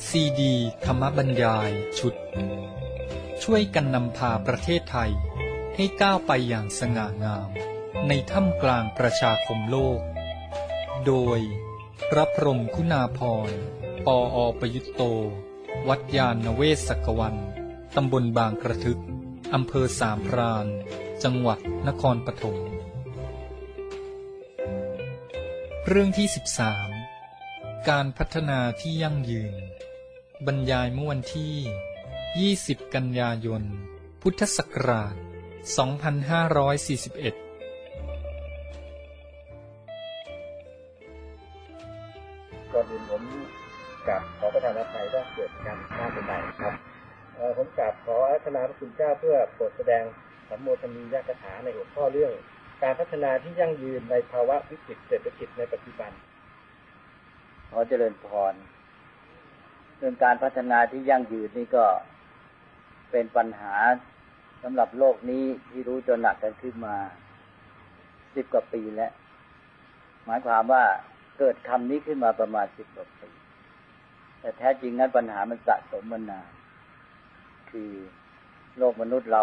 ซีดีธรรมบรรยายชุดช่วยกันนำพาประเทศไทยให้ก้าวไปอย่างสง่างามในท่ามกลางประชาคมโลกโดยพระพรหมคุณาภรณ์ ปอ.ประยุตโต วัดยานเวศกวันตำบลบางกระทึกอำเภอสามพรานจังหวัดนครปฐมเรื่องที่13การพัฒนาที่ยั่งยืนบรรยายเมื่อวันที่20กันยายนพุทธศักราช2541 ก่อนอื่นผมกราบขอประทานอภัยว่าเกิดการพลาดไปครับผมกราบขออาราธนาพระคุณเจ้าเพื่อโปรดแสดงสัมโมทนียกถาในหัวข้อเรื่องการพัฒนาที่ยั่งยืนในภาวะวิกฤตเศรษฐกิจในปัจจุบันขอเจริญพรเรื่องการพัฒนาที่ยั่งยืนนี่ก็เป็นปัญหาสำหรับโลกนี้ที่รู้จนหนักกันขึ้นมา10 กว่าปีแล้วหมายความว่าเกิดคำนี้ขึ้นมาประมาณ10 กว่าปีแต่แท้จริงนั้นปัญหามันสะสมมานานคือโลกมนุษย์เรา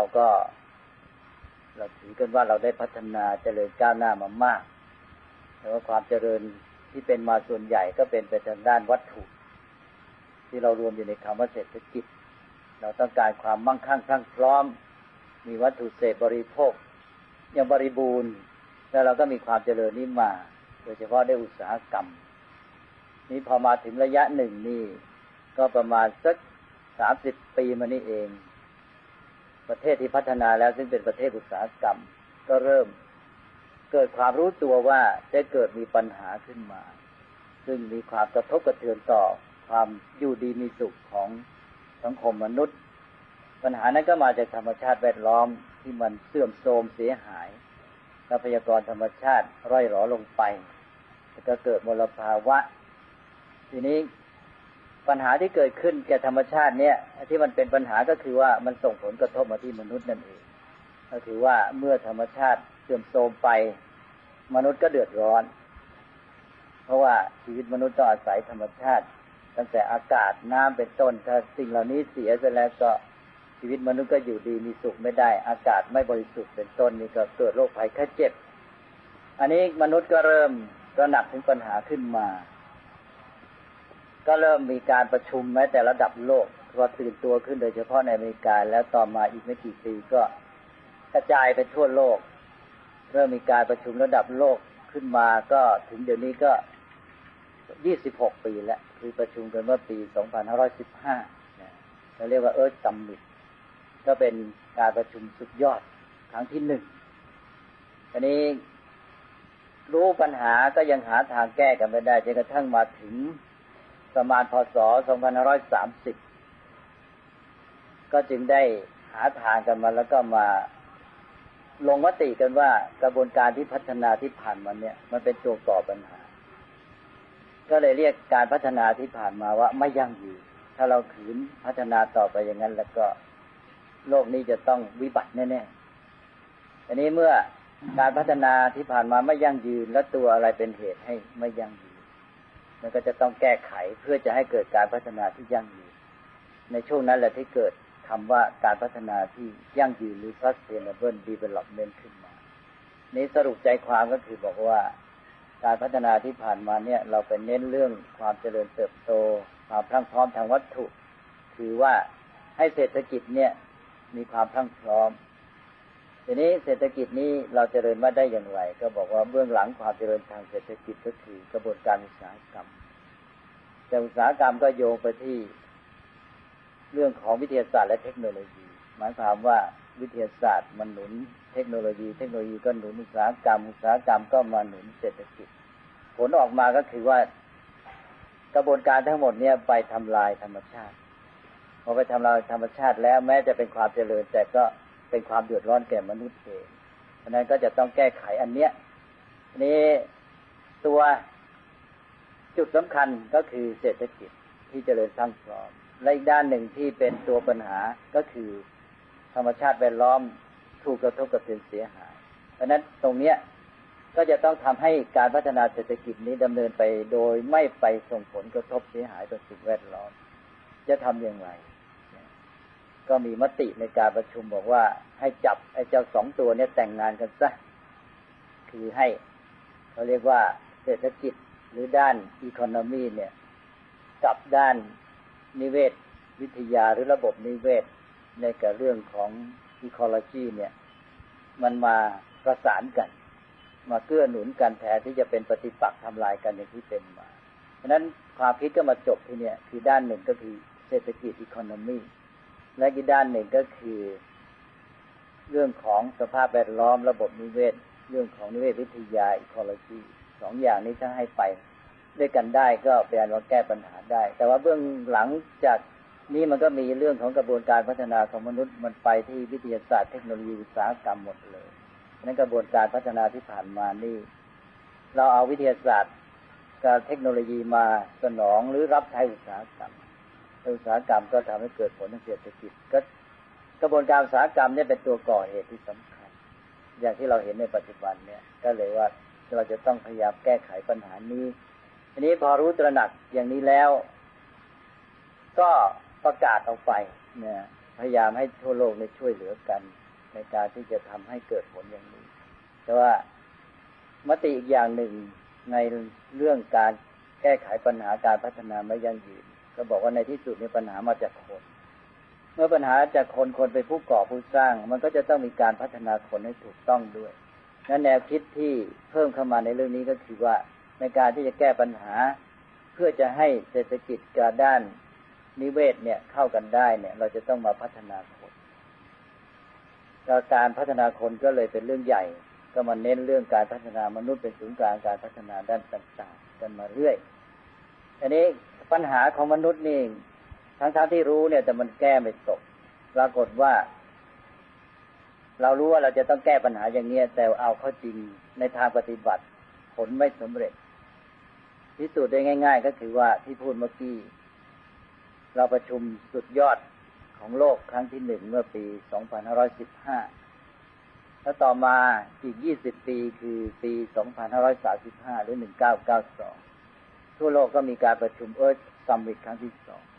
ถือกันว่าเราได้พัฒนาเจริญก้าวหน้ามามากแต่ว่าความเจริญที่เป็นมาส่วนใหญ่ก็เป็นไปทางด้านวัตถุที่เรารวมอยู่ในคำว่าเศรษฐกิจเราต้องการความมั่งคั่งพรั่งพร้อมมีวัตถุเสพบริโภคอย่างบริบูรณ์แล้วเราก็มีความเจริญนี้มาโดยเฉพาะได้อุตสาหกรรมนี้พอมาถึงระยะหนึ่งนี่ก็ประมาณสัก30 ปีมานี่เองประเทศที่พัฒนาแล้วซึ่งเป็นประเทศอุตสาหกรรมก็เริ่มเกิดความรู้ตัวว่าจะเกิดมีปัญหาขึ้นมาซึ่งมีความกระทบกระเทือนต่อความอยู่ดีมีสุขของสังคมมนุษย์ปัญหานั้นก็มาจากธรรมชาติแวดล้อมที่มันเสื่อมโทรมเสียหายทรัพยากรธรรมชาติร่อยหรอลงไปแล้วก็เกิดมลภาวะทีนี้ปัญหาที่เกิดขึ้นแก่ธรรมชาติเนี่ยที่มันเป็นปัญหาก็คือว่ามันส่งผลกระทบมาที่มนุษย์นั่นเองก็คือว่าเมื่อธรรมชาติเสื่อมโทรมไปมนุษย์ก็เดือดร้อนเพราะว่าชีวิตมนุษย์ต้องอาศัยธรรมชาติตั้งแต่อากาศน้ำเป็นต้นถ้าสิ่งเหล่านี้เสียไปแล้วก็ชีวิตมนุษย์ก็อยู่ดีมีสุขไม่ได้อากาศไม่บริสุทธิ์เป็นต้นนี่ก็เกิดโรคภัยไข้เจ็บอันนี้มนุษย์ก็เริ่มตระหนักถึงปัญหาขึ้นมาก็เริ่มมีการประชุมแม้แต่ระดับโลกว่าตื่นตัวขึ้นโดยเฉพาะในอเมริกาแล้วต่อมาอีกไม่กี่ปีก็กระจายไปทั่วโลกเริ่มมีการประชุมระดับโลกขึ้นมาก็ถึงเดี๋ยวนี้ก็26 ปีแล้วคือประชุมกันเมื่อปี2515นะเราเรียกว่าEarth Summit ก็เป็นการประชุมสุดยอดครั้งที่1อันนี้รู้ปัญหาก็ยังหาทางแก้กันไม่ได้จนกระทั่งมาถึงประมาณพ.ศ. 2530ก็จึงได้หาทางกันมาแล้วก็มาลงมติกันว่ากระบวนการที่พัฒนาที่ผ่านมาเนี่ยมันเป็นตัวก่อปัญหาก็เลยเรียกการพัฒนาที่ผ่านมาว่าไม่ยั่งยืนถ้าเราขืนพัฒนาต่อไปอย่างนั้นแล้วก็โลกนี้จะต้องวิบัติแน่ๆอันนี้เมื่อการพัฒนาที่ผ่านมาไม่ยั่งยืนแล้วตัวอะไรเป็นเหตุให้ไม่ยั่งยืนมันก็จะต้องแก้ไขเพื่อจะให้เกิดการพัฒนาที่ยั่งยืนในช่วงนั้นแหละที่เกิดคำว่าการพัฒนาที่ยั่งยืนหรือ sustainable development ขึ้นมานี้สรุปใจความก็คือบอกว่าการพัฒนาที่ผ่านมาเนี่ยเราไปเน้นเรื่องความเจริญเติบโตความพรั่งพร้อมทางวัตถุคือว่าให้เศรษฐกิจเนี่ยมีความพรั่งพร้อมทีนี้เศรษฐกิจนี้เราเจริญมาได้อย่างไรก็บอกว่าเบื้องหลังความเจริญทางเศรษฐกิจก็คือกระบวนการอุตสาหกรรมแต่อุตสาหกรรมก็โยงไปที่เรื่องของวิทยาศาสตร์และเทคโนโลยีหมายความว่าวิทยาศาสตร์มันหนุนเทคโนโลยีเทคโนโลยีก็หนุนอุตสาหกรรมอุตสาหกรรมก็มาหนุนเศรษฐกิจผลออกมาก็คือว่ากระบวนการทั้งหมดเนี่ยไปทำลายธรรมชาติพอไปทำลายธรรมชาติแล้วแม้จะเป็นความเจริญแต่ก็เป็นความเดือดร้อนแก่มนุษย์เองเพราะนั้นก็จะต้องแก้ไขอันเนี้ยนี่ตัวจุดสำคัญก็คือเศรษฐกิจที่เจริญทั้งพร้อมและอีกด้านหนึ่งที่เป็นตัวปัญหาก็คือธรรมชาติแวดล้อมถูกกระทบกระเทือนเสียหายเพราะนั้นตรงเนี้ยก็จะต้องทำให้การพัฒนาเศรษฐกิจนี้ดำเนินไปโดยไม่ไปส่งผลกระทบเสียหายต่อสิ่งแวดล้อมจะทำอย่างไรก็มีมติในการประชุมบอกว่าให้จับไอ้เจ้า2 ตัวเนี่ยแต่งงานกันซะคือให้เขาเรียกว่าเศรษฐกิจหรือด้านอีโคโนมีเนี่ยกับด้านนิเวศวิทยาหรือระบบนิเวศในกับเรื่องของอีโคโลจีเนี่ยมันมาประสานกันมาเกื้อหนุนกันแทนที่จะเป็นปฏิปักษ์ทำลายกันอย่างที่เป็นมาเพราะฉะนั้นความคิดก็มาจบที่เนี่ยคือด้านหนึ่งก็คือเศรษฐกิจอีโคโนมีและอีกด้านหนึ่งก็คือเรื่องของสภาพแวดล้อมระบบนิเวศเรื่องของนิเวศวิทยาอีโคโลจี2 อย่างนี้ถ้าให้ไปด้วยกันได้ก็แปลว่าแก้ปัญหาได้แต่ว่าเบื้องหลังจากนี้มันก็มีเรื่องของกระบวนการพัฒนาของมนุษย์มันไปที่วิทยาศาสตร์เทคโนโลยีอุตสาหกรรมหมดเลยนั้นกระบวนการพัฒนาที่ผ่านมานี่เราเอาวิทยาศาสตร์กับเทคโนโลยีมาสนองหรือรับใช้อุตสาหกรรมอุตสาหกรรมก็ทำให้เกิดผลทางเศรษฐกิจก็กระบวนการอุตสาหกรรมเนี่ยเป็นตัวก่อเหตุที่สำคัญอย่างที่เราเห็นในปัจจุบันเนี่ยก็เลยว่าเราจะต้องพยายามแก้ไขปัญหานี้ทีนี้พอรู้ตระหนักอย่างนี้แล้วก็ประกาศออกไปเนี่ยพยายามให้ทั่วโลกได้ช่วยเหลือกันในการที่จะทำให้เกิดผลอย่างนี้แต่ว่ามติอีกอย่างหนึ่งในเรื่องการแก้ไขปัญหาการพัฒนาไม่ยั่งยืนก็บอกว่าในที่สุดเนี่ยปัญหามาจากคนเมื่อปัญหาจากคนเป็นผู้ก่อผู้สร้างมันก็จะต้องมีการพัฒนาคนให้ถูกต้องด้วยนั้นแนวคิดที่เพิ่มเข้ามาในเรื่องนี้ก็คือว่าในการที่จะแก้ปัญหาเพื่อจะให้เศรษฐกิจกับด้านนิเวศเนี่ยเข้ากันได้เนี่ยเราจะต้องมาพัฒนาคนการพัฒนาคนก็เลยเป็นเรื่องใหญ่ก็มาเน้นเรื่องการพัฒนามนุษย์เป็นศูนย์กลางการพัฒนาด้านต่างๆกันมาเรื่อยอันนี้ปัญหาของมนุษย์นี่ทั้งที่รู้เนี่ยแต่มันแก้ไม่ตกปรากฏว่าเรารู้ว่าเราจะต้องแก้ปัญหาอย่างนี้แต่เอาเข้าจริงในทางปฏิบัติผลไม่สำเร็จพิสูจน์ได้ง่ายๆก็คือว่าที่พูดเมื่อกี้เราประชุมสุดยอดของโลกครั้งที่1เมื่อปี 2515แล้วต่อมาอีก20 ปีคือปี 2535 หรือ 1992ทั่วโลกก็มีการประชุมซัมมิตครั้งที่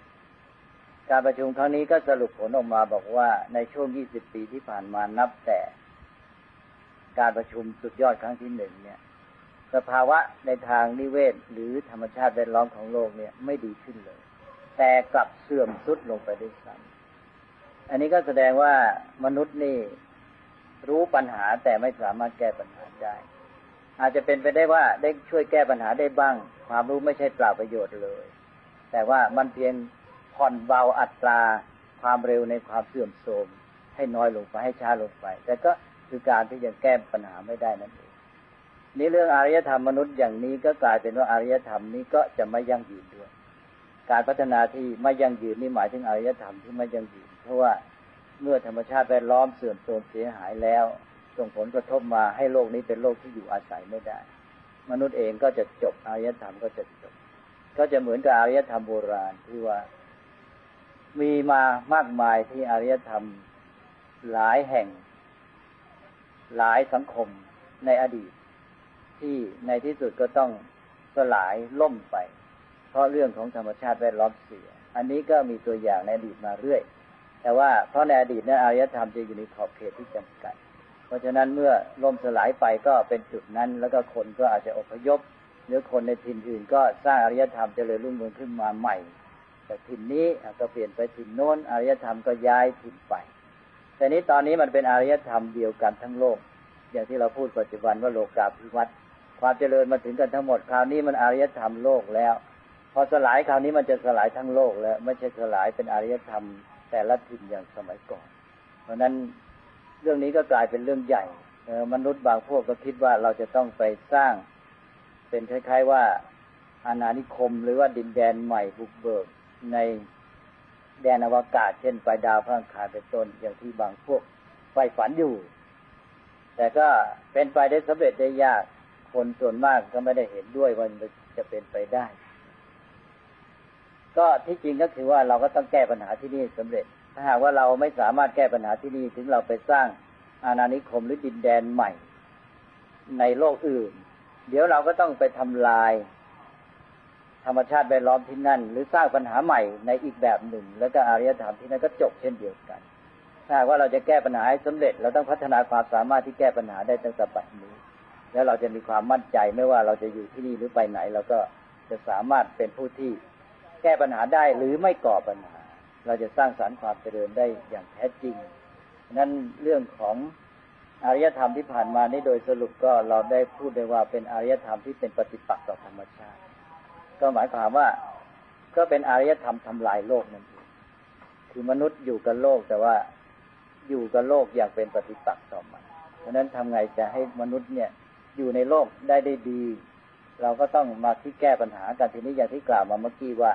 2การประชุมครั้งนี้ก็สรุปผลออกมาบอกว่าในช่วง20 ปีที่ผ่านมานับแต่การประชุมสุดยอดครั้งที่1เนี่ยสภาวะในทางนิเวศหรือธรรมชาติแวดล้อมของโลกเนี่ยไม่ดีขึ้นเลยแต่กลับเสื่อมทรุดลงไปด้วยซ้ำอันนี้ก็แสดงว่ามนุษย์นี่รู้ปัญหาแต่ไม่สามารถแก้ปัญหาได้อาจจะเป็นไปได้ว่าได้ช่วยแก้ปัญหาได้บ้างความรู้ไม่ใช่เปล่าประโยชน์เลยแต่ว่ามันเพียงผ่อนเบาอัตราความเร็วในความเสื่อมโทรมให้น้อยลงไปให้ช้าลงไปแต่ก็คือการที่จะแก้ปัญหาไม่ได้นั่นเองนี่เรื่องอารยธรรมมนุษย์อย่างนี้ก็กลายเป็นว่าอารยธรรมนี้ก็จะไม่ยั่งยืนด้วยการพัฒนาที่ไม่ยั่งยืนนี่หมายถึงอารยธรรมที่ไม่ยั่งยืนเพราะว่าเมื่อธรรมชาติแวดล้อมเสื่อมโทรมเสียหายแล้วส่งผลกระทบมาให้โลกนี้เป็นโลกที่อยู่อาศัยไม่ได้มนุษย์เองก็จะจบอารยธรรมก็จะจบก็จะเหมือนกับอารยธรรมโบราณที่ว่ามีมามากมายที่อารยธรรมหลายแห่งหลายสังคมในอดีตที่ในที่สุดก็ต้องสลายล่มไปเพราะเรื่องของธรรมชาติแวดล้อมเสียอันนี้ก็มีตัวอย่างในอดีตมาเรื่อยแต่ว่าเพราะในอดีตนั้นอารยธรรมจะอยู่ในขอบเขตที่จำกัดเพราะฉะนั้นเมื่อล่มสลายไปก็เป็นจุดนั้นแล้วก็คนก็อาจจะอพยพหรือคนในถิ่นอื่นก็สร้างอารยธรรมเจริญรุ่งเรืองขึ้นมาใหม่แต่ถิ่นนี้ก็เปลี่ยนไปถิ่นโน้นอารยธรรมก็ย้ายถิ่นไปแต่นี้ตอนนี้มันเป็นอารยธรรมเดียวกันทั้งโลกอย่างที่เราพูดปัจจุบันว่าโลกาภิวัตน์ความเจริญมาถึงกันทั้งหมดคราวนี้มันอารยธรรมโลกแล้วพอสลายคราวนี้มันจะสลายทั้งโลกแล้วไม่ใช่สลายเป็นอารยธรรมแต่ละถิ่นอย่างสมัยก่อนเพราะนั้นเรื่องนี้ก็กลายเป็นเรื่องใหญ่มนุษย์บางพวกก็คิดว่าเราจะต้องไปสร้างเป็นคล้ายๆว่าอาณานิคมหรือว่าดินแดนใหม่บุกเบิกในแดนอวกาศเช่นไปดาวพฤหัสเป็นต้นอย่างที่บางพวกใฝ่ฝันอยู่แต่ก็เป็นไปได้สำเร็จได้ยากคนส่วนมากก็ไม่ได้เห็นด้วยว่ามันจะเป็นไปได้ก็ที่จริงก็คือว่าเราก็ต้องแก้ปัญหาที่นี่สำเร็จถ้าหากว่าเราไม่สามารถแก้ปัญหาที่นี่ถึงเราไปสร้างอาณานิคมหรือดินแดนใหม่ในโลกอื่นเดี๋ยวเราก็ต้องไปทำลายธรรมชาติแวดล้อมที่นั่นหรือสร้างปัญหาใหม่ในอีกแบบหนึ่งแล้วก็อารยธรรมที่นั่นก็จบเช่นเดียวกันถ้าว่าเราจะแก้ปัญหาให้สำเร็จเราต้องพัฒนาความสามารถที่แก้ปัญหาได้ตั้งแต่บัดนี้แล้วเราจะมีความมั่นใจไม่ว่าเราจะอยู่ที่นี่หรือไปไหนเราก็จะสามารถเป็นผู้ที่แก้ปัญหาได้หรือไม่ก่อปัญหาเราจะสร้างสรรค์ความเจริญได้อย่างแท้จริงนั้นเรื่องของอารยธรรมที่ผ่านมานี่โดยสรุปก็เราได้พูดได้ว่าเป็นอารยธรรมที่เป็นปฏิปักษ์ต่อธรรมชาติก็หมายความว่าก็เป็นอารยธรรมทำลายโลกนั่นเองคือมนุษย์อยู่กับโลกแต่ว่าอยู่กับโลกอย่างเป็นปฏิปักษ์ต่อมันเพราะนั้นทำไงจะให้มนุษย์เนี่ยอยู่ในโลกได้ดีเราก็ต้องมาคิดแก้ปัญหากันทีนี้อย่างที่กล่าวมาเมื่อกี้ว่า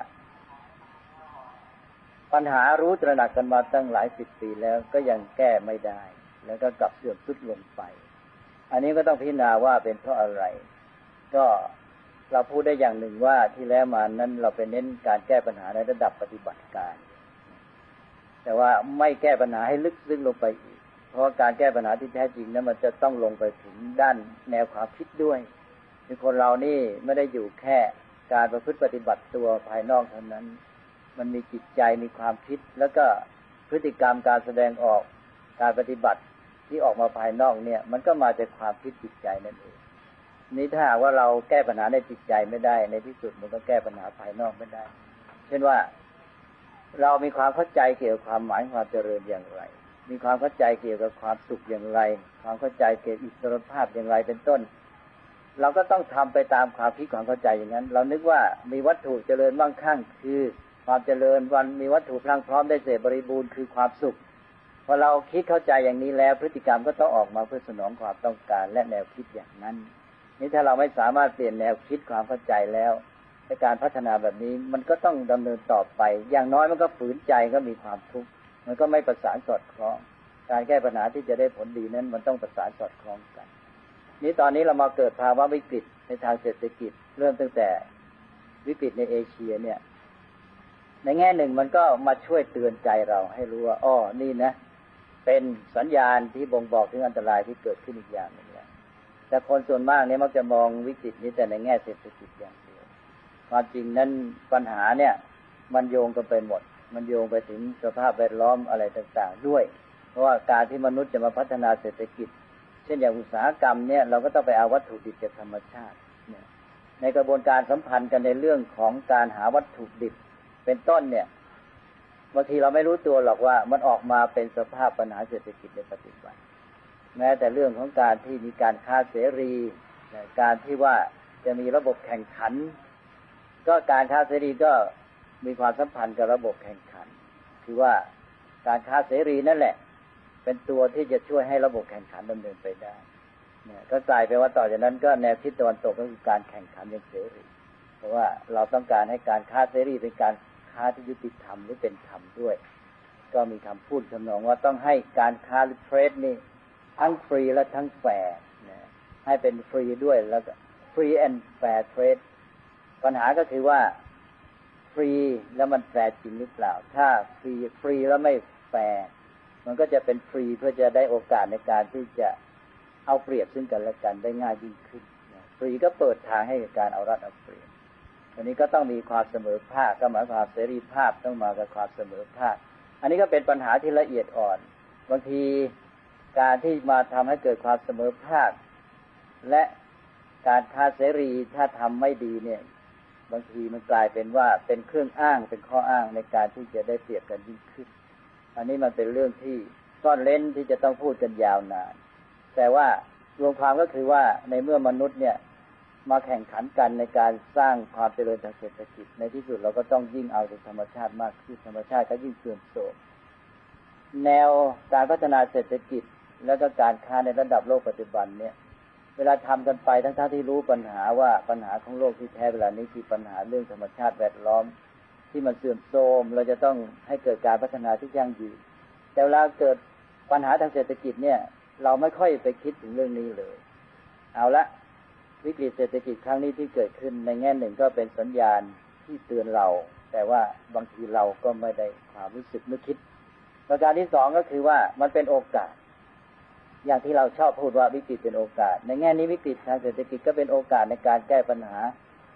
ปัญหารู้ตระหนักกันมาตั้งหลายสิบปีแล้วก็ยังแก้ไม่ได้แล้วก็กลับเสื่อมทรุดลงไปอันนี้ก็ต้องพิจารณาว่าเป็นเพราะอะไรก็เราพูดได้อย่างหนึ่งว่าที่แล้วมานั้นเราไปเน้นการแก้ปัญหาในระดับปฏิบัติการแต่ว่าไม่แก้ปัญหาให้ลึกซึ้งลงไปอีกเพราะการแก้ปัญหาที่แท้จริงนั้นมันจะต้องลงไปถึงด้านแนวความคิดด้วยคือคนเรานี่ไม่ได้อยู่แค่การประพฤติปฏิบัติตัวภายนอกเท่านั้นมันมีจิตใจมีความคิดแล้วก็พฤติกรรมการแสดงออกการปฏิบัติที่ออกมาภายนอกเนี่ยมันก็มาจากความคิดจิตใจนั่นเองนี้ถ้าหากว่าเราแก้ปัญหาในจิตใจไม่ได้ในที่สุดมันก็แก้ปัญหาภายนอกไม่ได้เช่นว่าเรามีความเข้าใจเกี่ยวกับความหมายความเจริญอย่างไรมีความเข้าใจเกี่ยวกับความสุขอย่างไรความเข้าใจเกี่ยวกับอิสรภาพอย่างไรเป็นต้นเราก็ต้องทำไปตามความคิดความเข้าใจอย่างนั้นเรานึกว่ามีวัตถุเจริญมั่งคั่งคือความเจริญวันมีวัตถุพรั่งพร้อมได้เสพบริบูรณ์คือความสุขพอเราคิดเข้าใจอย่างนี้แล้วพฤติกรรมก็ต้องออกมาเพื่อสนองความต้องการและแนวคิดอย่างนั้นนี่ถ้าเราไม่สามารถเปลี่ยนแนวคิดความเข้าใจแล้วในการพัฒนาแบบนี้มันก็ต้องดำเนินต่อไปอย่างน้อยมันก็ฝืนใจก็มีความทุกข์มันก็ไม่ประสานสอดคล้องการแก้ปัญหาที่จะได้ผลดีนั้นมันต้องประสานสอดคล้องกันนี้ตอนนี้เรามาเกิดภาวะวิกฤตในทางเศรษฐกิจเริ่มตั้งแต่วิกฤตในเอเชียเนี่ยในแง่หนึ่งมันก็มาช่วยเตือนใจเราให้รู้ว่าอ้อนี่นะเป็นสัญญาณที่บ่งบอกถึงอันตรายที่เกิดขึ้นอีกอย่างหนึ่งแล้วแต่คนส่วนมากเนี่ยมักจะมองวิกฤตนี้แต่ในแง่เศรษฐกิจอย่างเดียวความจริงนั้นปัญหาเนี่ยมันโยงกันไปหมดมันโยงไปถึงสภาพแวดล้อมอะไรต่างๆด้วยเพราะว่าการที่มนุษย์จะมาพัฒนาเศรษฐกิจเช่นอย่างอุตสาหกรรมเนี่ยเราก็ต้องไปเอาวัตถุดิบจากธรรมชาติเนี่ยในกระบวนการสัมพันธ์กันในเรื่องของการหาวัตถุดิบเป็นต้นเนี่ยบางทีเราไม่รู้ตัวหรอกว่ามันออกมาเป็นสภาพปัญหาเศรษฐกิจในปัจจุบันแม้แต่เรื่องของการที่มีการค้าเสรีการที่ว่าจะมีระบบแข่งขันก็การค้าเสรีก็มีความสัมพันธ์กับระบบแข่งขันคือว่าการค้าเสรีนั่นแหละเป็นตัวที่จะช่วยให้ระบบแข่งขันดำเนินไปได้เนี่ยก็กลายเป็นว่าต่อจากนั้นก็แนวคิดตะวันตกก็คือการแข่งขันอย่างเสรีเพราะว่าเราต้องการให้การค้าเสรีเป็นการค้าที่ยุติธรรมหรือเป็นธรรมด้วยก็มีคำพูดทำนองว่าต้องให้การค้าหรือเทรดนี่ทั้งฟรีและทั้งแฟร์นะให้เป็นฟรีด้วยแล้วก็ฟรีแอนด์แฟร์เทรดปัญหาก็คือว่าฟรีแล้วมันแฟร์จริงหรือเปล่าถ้าฟรีแล้วไม่แฟร์มันก็จะเป็นฟรีเพื่อจะได้โอกาสในการที่จะเอาเปรียบซึ่งกันและกันได้ง่ายยิ่งขึ้นฟรีก็เปิดทางให้การเอารัดเอาเปรียบอันนี้ก็ต้องมีความเสมอภาคก็หมายความเสรีภาพต้องมากับความเสมอภาคอันนี้ก็เป็นปัญหาที่ละเอียดอ่อนบางทีการที่มาทำให้เกิดความเสมอภาคและการค้าเสรีถ้าทำไม่ดีเนี่ยบางทีมันกลายเป็นว่าเป็นเครื่องอ้างเป็นข้ออ้างในการที่จะได้เปรียบกันยิ่งขึ้นอันนี้มันเป็นเรื่องที่ซ่อนเร้นที่จะต้องพูดกันยาวนานแต่ว่ารวมความก็คือว่าในเมื่อมนุษย์เนี่ยมาแข่งขันกันในการสร้างความเจริญทางเศรษฐกิจในที่สุดเราก็ต้องยิ่งเอาจากธรรมชาติมากขึ้นธรรมชาติก็ยิ่งเสื่อมโทรมแนวการพัฒนาเศรษฐกิจแล้วก็การค้าในระดับโลกปัจจุบันเนี่ยเวลาทำกันไปทั้งที่รู้ปัญหาว่าปัญหาของโลกที่แท้เวลานี้คือปัญหาเรื่องธรรมชาติแวดล้อมที่มันเสื่อมโทรมเราจะต้องให้เกิดการพัฒนาที่ยั่งยืนแต่เวลาเกิดปัญหาทางเศรษฐกิจเนี่ยเราไม่ค่อยไปคิดถึงเรื่องนี้เลยเอาละวิกฤตเศรษฐกิจครั้งนี้ที่เกิดขึ้นในแง่หนึ่งก็เป็นสัญญาณที่เตือนเราแต่ว่าบางทีเราก็ไม่ได้ความรู้สึกนึกคิดประการที่สองก็คือว่ามันเป็นโอกาสอย่างที่เราชอบพูดว่าวิกฤตเป็นโอกาสในแง่นี้วิกฤตทางเศรษฐกิจก็เป็นโอกาสในการแก้ปัญหา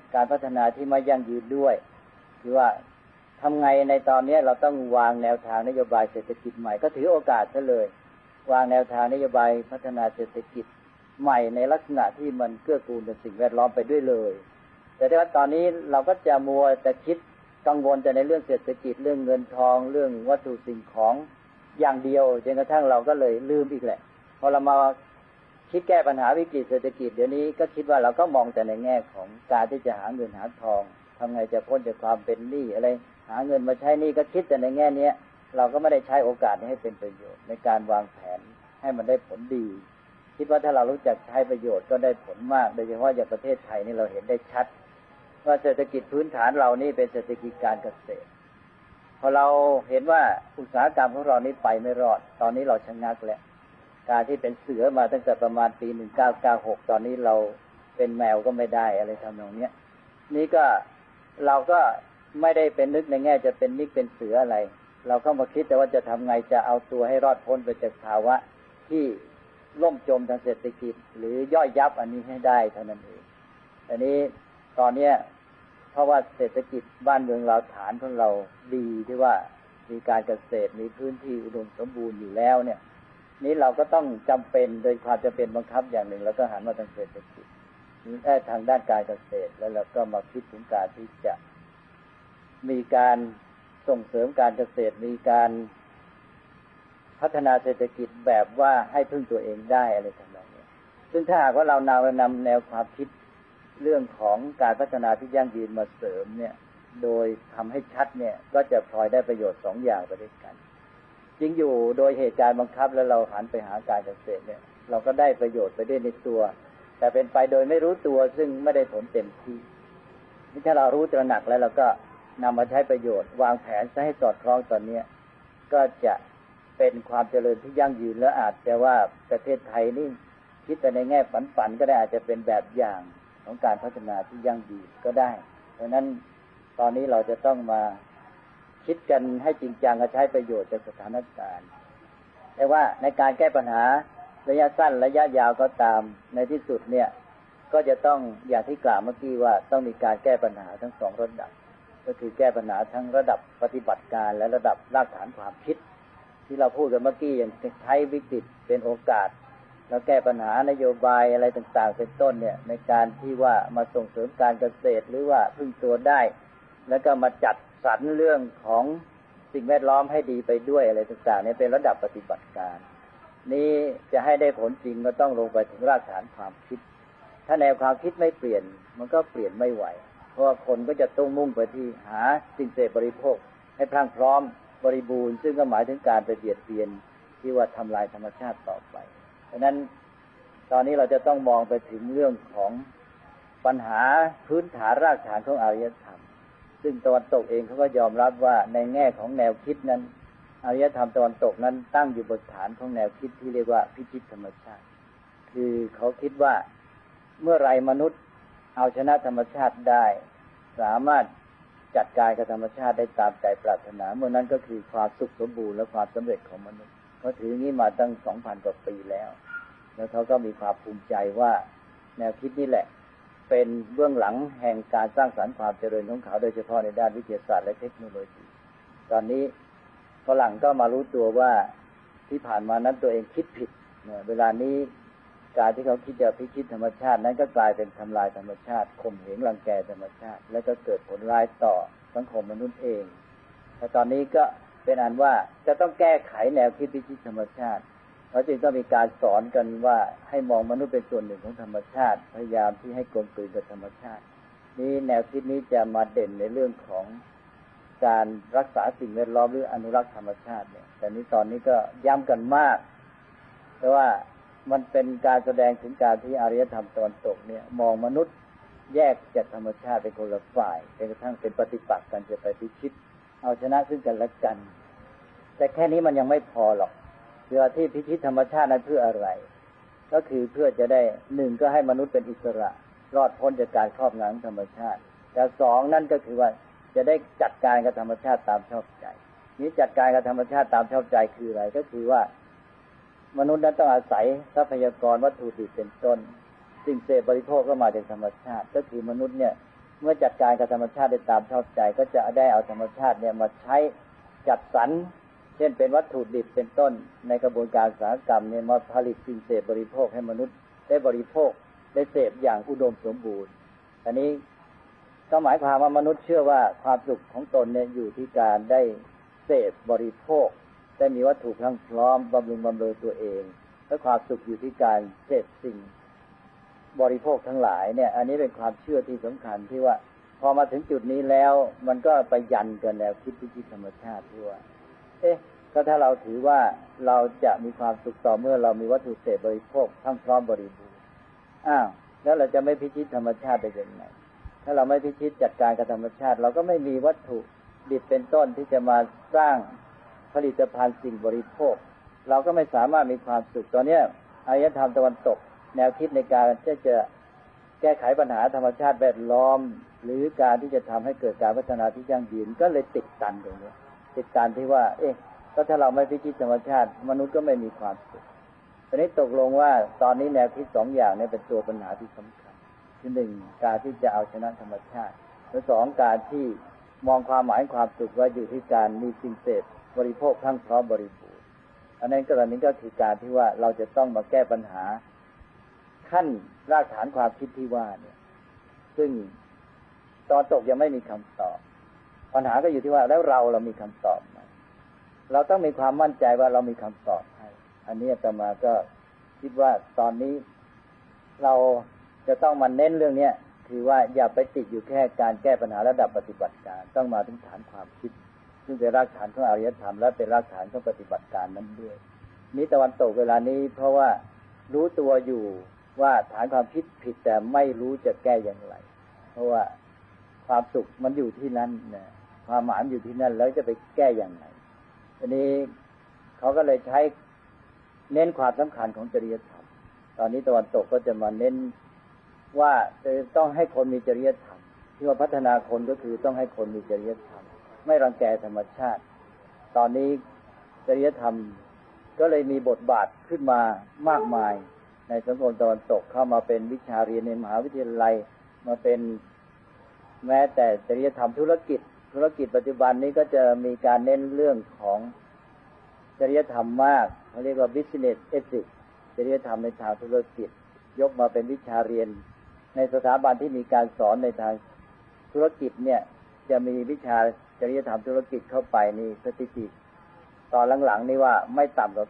การพัฒนาที่ไม่ยั่งยืนด้วยคือว่าทำไงในตอนนี้เราต้องวางแนวทางนโยบายเศรษฐกิจใหม่ก็ถือโอกาสซะเลยวางแนวทางนโยบายพัฒนาเศรษฐกิจใหม่ในลักษณะที่มันเกื้อกูลต่อสิ่งแวดล้อมไปด้วยเลยแต่ว่าตอนนี้เราก็จะมัวแต่คิดกังวลแต่ในเรื่องเศรษฐกิจเรื่องเงินทองเรื่องวัตถุสิ่งของอย่างเดียวจนกระทั่งเราก็เลยลืมอีกแหละพอเรามาคิดแก้ปัญหาวิกฤตเศรษฐกิจเดี๋ยวนี้ก็คิดว่าเราก็มองแต่ในแง่ของการที่จะหาเงินหาทองทำไงจะพ้นจากความเป็นหนี้อะไรหาเงินมาใช้หนี้ก็คิดแต่ในแง่นี้เราก็ไม่ได้ใช้โอกาสนี้ให้เป็นประโยชน์ในการวางแผนให้มันได้ผลดีคิดว่าถ้าเรารู้จักใช้ประโยชน์ก็ได้ผลมากโดยเฉพาะอย่างประเทศไทยนี่เราเห็นได้ชัดว่าเศรษฐกิจพื้นฐานเรานี่เป็นเศรษฐกิจการเกษตรพอเราเห็นว่าอุตสาหกรรมของเรานี่ไปไม่รอดตอนนี้เราชะงักแล้วการที่เป็นเสือมาตั้งแต่ประมาณปี1996ตอนนี้เราเป็นแมวก็ไม่ได้อะไรทำนองนี้นี่ก็เราก็ไม่ได้เป็นนึกในแง่จะเป็นนิกเป็นเสืออะไรเราก็มาคิดแต่ว่าจะทำไงจะเอาตัวให้รอดพ้นไปจากภาวะที่ล่มจมทางเศรษฐกิจหรือย่อยยับอันนี้ให้ได้เท่านั้นเองอันนี้ตอนนี้เพราะว่าเศรษฐกิจบ้านเมืองเราฐานของเราดีที่ว่ามีการเกษตรมีพื้นที่อุดมสมบูรณ์อยู่แล้วเนี่ยนี้เราก็ต้องจำเป็นโดยความจำเป็นบังคับอย่างหนึ่งแล้วก็หันมาทางเศรษฐกิจทางด้านการเกษตรแล้วเราก็มาคิดถึงการที่จะมีการส่งเสริมการเกษตรมีการพัฒนาเศรษฐกิจแบบว่าให้พึ่งตัวเองได้อะไรทำนองนี้ซึ่งถ้าหากว่าเรานำแนวความคิดเรื่องของการพัฒนาที่ยั่งยืนมาเสริมเนี่ยโดยทำให้ชัดเนี่ยก็จะพลอยได้ประโยชน์2อย่างไปด้วยกันจริงอยู่โดยเหตุการณ์บังคับแล้วเราหันไปหาการเกษตรเนี่ยเราก็ได้ประโยชน์ไปด้วยในตัวแต่เป็นไปโดยไม่รู้ตัวซึ่งไม่ได้ผลเต็มที่ถ้าเรารู้ตระหนักแล้วเราก็นำมาใช้ประโยชน์วางแผนให้สอดคล้องตอนนี้ก็จะเป็นความเจริญที่ยั่งยืนและอาจจะว่าประเทศไทยนี่คิดแต่ในแง่ฝันก็ได้อาจจะเป็นแบบอย่างของการพัฒนาที่ยั่งยืนก็ได้เพราะนั้นตอนนี้เราจะต้องมาคิดกันให้จริงจังและใช้ประโยชน์จากสถานการณ์แต่ว่าในการแก้ปัญหาระยะสั้นระยะยาวก็ตามในที่สุดเนี่ยก็จะต้องอย่างที่กล่าวเมื่อกี้ว่าต้องมีการแก้ปัญหาทั้ง2ระดับก็คือแก้ปัญหาทั้งระดับปฏิบัติการและระดับรากฐานความคิดที่เราพูดกันเมื่อกี้อย่างใช้วิกฤตเป็นโอกาสแล้วแก้ปัญหานโยบายอะไรต่างๆเป็นต้นเนี่ยในการที่ว่ามาส่งเสริมการเกษตรหรือว่าพึ่งตัวได้แล้วก็มาจัดสรรเรื่องของสิ่งแวดล้อมให้ดีไปด้วยอะไรต่างๆเนี่ยเป็นระดับปฏิบัติการนี้จะให้ได้ผลจริงก็ต้องลงไปถึงรากฐานความคิดถ้าแนวความคิดไม่เปลี่ยนมันก็เปลี่ยนไม่ไหวเพราะว่าคนก็จะต้องมุ่งไปที่หาสิ่งเสพบริโภคให้พรั่งพร้อมบริบูรณ์ซึ่งก็หมายถึงการไปเบียดเบียนที่ว่าทำลายธรรมชาติต่อไปเพราะนั้นตอนนี้เราจะต้องมองไปถึงเรื่องของปัญหาพื้นฐานรากฐานของอารยธรรมซึ่งตะวันตกเองเขาก็ยอมรับว่าในแง่ของแนวคิดนั้นอารยธรรมตะวันตกนั้นตั้งอยู่บนฐานของแนวคิดที่เรียกว่าพิชิตธรรมชาติคือเขาคิดว่าเมื่อไรมนุษย์เอาชนะธรรมชาติได้สามารถจัดการกับธรรมชาติได้ตามใจปรารถนาเมื่อนั้นก็คือความสุขสมบูรณ์และความสำเร็จของมนุษย์เขาถืองี้มาตั้ง 2,000 กว่าปีแล้วเขาก็มีความภูมิใจว่าแนวคิดนี้แหละเป็นเบื้องหลังแห่งการสร้างสรรค์ความเจริญของเขาโดยเฉพาะในด้านวิทยาศาสตร์และเทคโนโลยีตอนนี้ฝรั่งก็มารู้ตัวว่าที่ผ่านมานั้นตัวเองคิดผิดเวลานี้การที่เขาคิดจะพิชิตธรรมชาตินั้นก็กลายเป็นทำลายธรรมชาติข่มเหงรังแกธรรมชาติและก็เกิดผลร้ายต่อสังคมมนุษย์เองแต่ตอนนี้ก็เป็นอันว่าจะต้องแก้ไขแนวคิดพิชิตธรรมชาติเพราะจึงต้องมีการสอนกันว่าให้มองมนุษย์เป็นส่วนหนึ่งของธรรมชาติพยายามที่ให้กลมกลืนกับธรรมชาตินี้แนวคิดนี้จะมาเด่นในเรื่องของการรักษาสิ่งแวดล้อมหรืออนุรักษ์ธรรมชาติเนี่ยแต่นี้ตอนนี้ก็ย้ำกันมากเพราะว่ามันเป็นการแสดงถึงการที่อารยธรรมตะวันตกเนี่ยมองมนุษย์แยกจากธรรมชาติเป็นคนละฝ่ายจนกระทั่งเป็นปฏิปักษ์กันจะไปพิชิตเอาชนะซึ่งกันและกันแต่แค่นี้มันยังไม่พอหรอกเพื่อที่พิชิตธรรมชาตินั้นเพื่ออะไรก็คือเพื่อจะได้1ก็ให้มนุษย์เป็นอิสระรอดพ้นจากการครอบงำธรรมชาติแต่2นั่นก็คือว่าจะได้จัดการกับธรรมชาติตามชอบใจนี้จัดการกับธรรมชาติตามชอบใจคืออะไรก็คือว่ามนุษย์นั้นต้องอาศัยทรัพยากรวัตถุดิบเป็นต้นสิ่งเสพบริโภคก็มาจากธรรมชาติก็คือมนุษย์เนี่ยเมื่อจัดการกับธรรมชาติได้ตามชอบใจก็จะได้เอาธรรมชาติเนี่ยมาใช้จัดสรรเช่นเป็นวัตถุดิบเป็นต้นในกระบวนการอุตสาหกรรมเนี่ยมาผลิตสิ่งเสพบริโภคให้มนุษย์ได้บริโภคได้เสพอย่างอุดมสมบูรณ์อันนี้ก็หมายความว่ามนุษย์เชื่อว่าความสุขของตนเนี่ยอยู่ที่การได้เสพบริโภคได้มีวัตถุพรั่งพร้อมบำรุงบำเรอตัวเองและความสุขอยู่ที่การเสพสิ่งบริโภคทั้งหลายเนี่ยอันนี้เป็นความเชื่อที่สำคัญที่ว่าพอมาถึงจุดนี้แล้วมันก็ไปยันกันแนวคิดที่ธรรมชาติที่ว่าก็ถ้าเราถือว่าเราจะมีความสุขต่อเมื่อเรามีวัตถุเสพบริโภคทั้งพร้อมบริบูรณ์แล้วเราจะไม่พิชิตธรรมชาติได้ยังไงถ้าเราไม่พิชิตจัดการกับธรรมชาติเราก็ไม่มีวัตถุดิบเป็นต้นที่จะมาสร้างผลิตภัณฑ์สิ่งบริโภคเราก็ไม่สามารถมีความสุขตอนนี้อารยธรรมตะวันตกแนวคิดในการที่จะแก้ไขปัญหาธรรมชาติแวดล้อมหรือการที่จะทำให้เกิดการพัฒนาที่ยั่งยืนก็เลยติดตันตรงนี้ติดตันที่ว่าก็ถ้าเราไม่พิชิตธรรมชาติมนุษย์ก็ไม่มีความสุขตอนนี้ตกลงว่าตอนนี้แนวคิดสองอย่างนี้เป็นตัวปัญหาที่สำคัญที่หนึ่งการที่จะเอาชนะธรรมชาติและสองการที่มองความหมายความสุขว่าอยู่ที่การมีสิ่งเสพบริโภคทั้งพร้อมบริบูรณ์อันนั้นกรณีก็คือการที่ว่าเราจะต้องมาแก้ปัญหาขั้นรากฐานความคิดที่ว่าเนี่ยซึ่งตอนตกยังไม่มีคำตอบปัญหาก็อยู่ที่ว่าแล้วเรามีคำตอบไหมเราต้องมีความมั่นใจว่าเรามีคำตอบให้อันนี้อาตมาก็คิดว่าตอนนี้เราจะต้องมาเน้นเรื่องนี้คือว่าอย่าไปติดอยู่แค่การแก้ปัญหาระดับปฏิบัติการต้องมาถึงฐานความคิดซึ่งเป็นรากฐานของอารยธรรมและเป็นรากฐานของปฏิบัติการนั้นด้วยนี้ตะวันตกเวลานี้เพราะว่ารู้ตัวอยู่ว่าฐานความคิดผิดแต่ไม่รู้จะแก้อย่างไรเพราะว่าความสุขมันอยู่ที่นั่นนะความหมายอยู่ที่นั่นแล้วจะไปแก้อย่างไรอันนี้เขาก็เลยใช้เน้นความสำคัญของจริยธรรมตอนนี้ตะวันตกก็จะมาเน้นว่าจะต้องให้คนมีจริยธรรมที่ว่าพัฒนาคนก็คือต้องให้คนมีจริยธรรมไม่รังแกธรรมชาติตอนนี้จริยธรรมก็เลยมีบทบาทขึ้นมามากมายในสังคมตะวันตกเข้ามาเป็นวิชาเรียนในมหาวิทยาลัยมาเป็นแม้แต่จริยธรรมธุรกิจปัจจุบันนี้ก็จะมีการเน้นเรื่องของจริยธรรมมากเขาเรียกว่า business ethics จริยธรรมในทางธุรกิจยกมาเป็นวิชาเรียนในสถาบันที่มีการสอนในทางธุรกิจเนี่ยจะมีวิชาจริยธรรมธุรกิจเข้าไปนี่สถิติตอนหลังๆนี่ว่าไม่ต่ำกว่า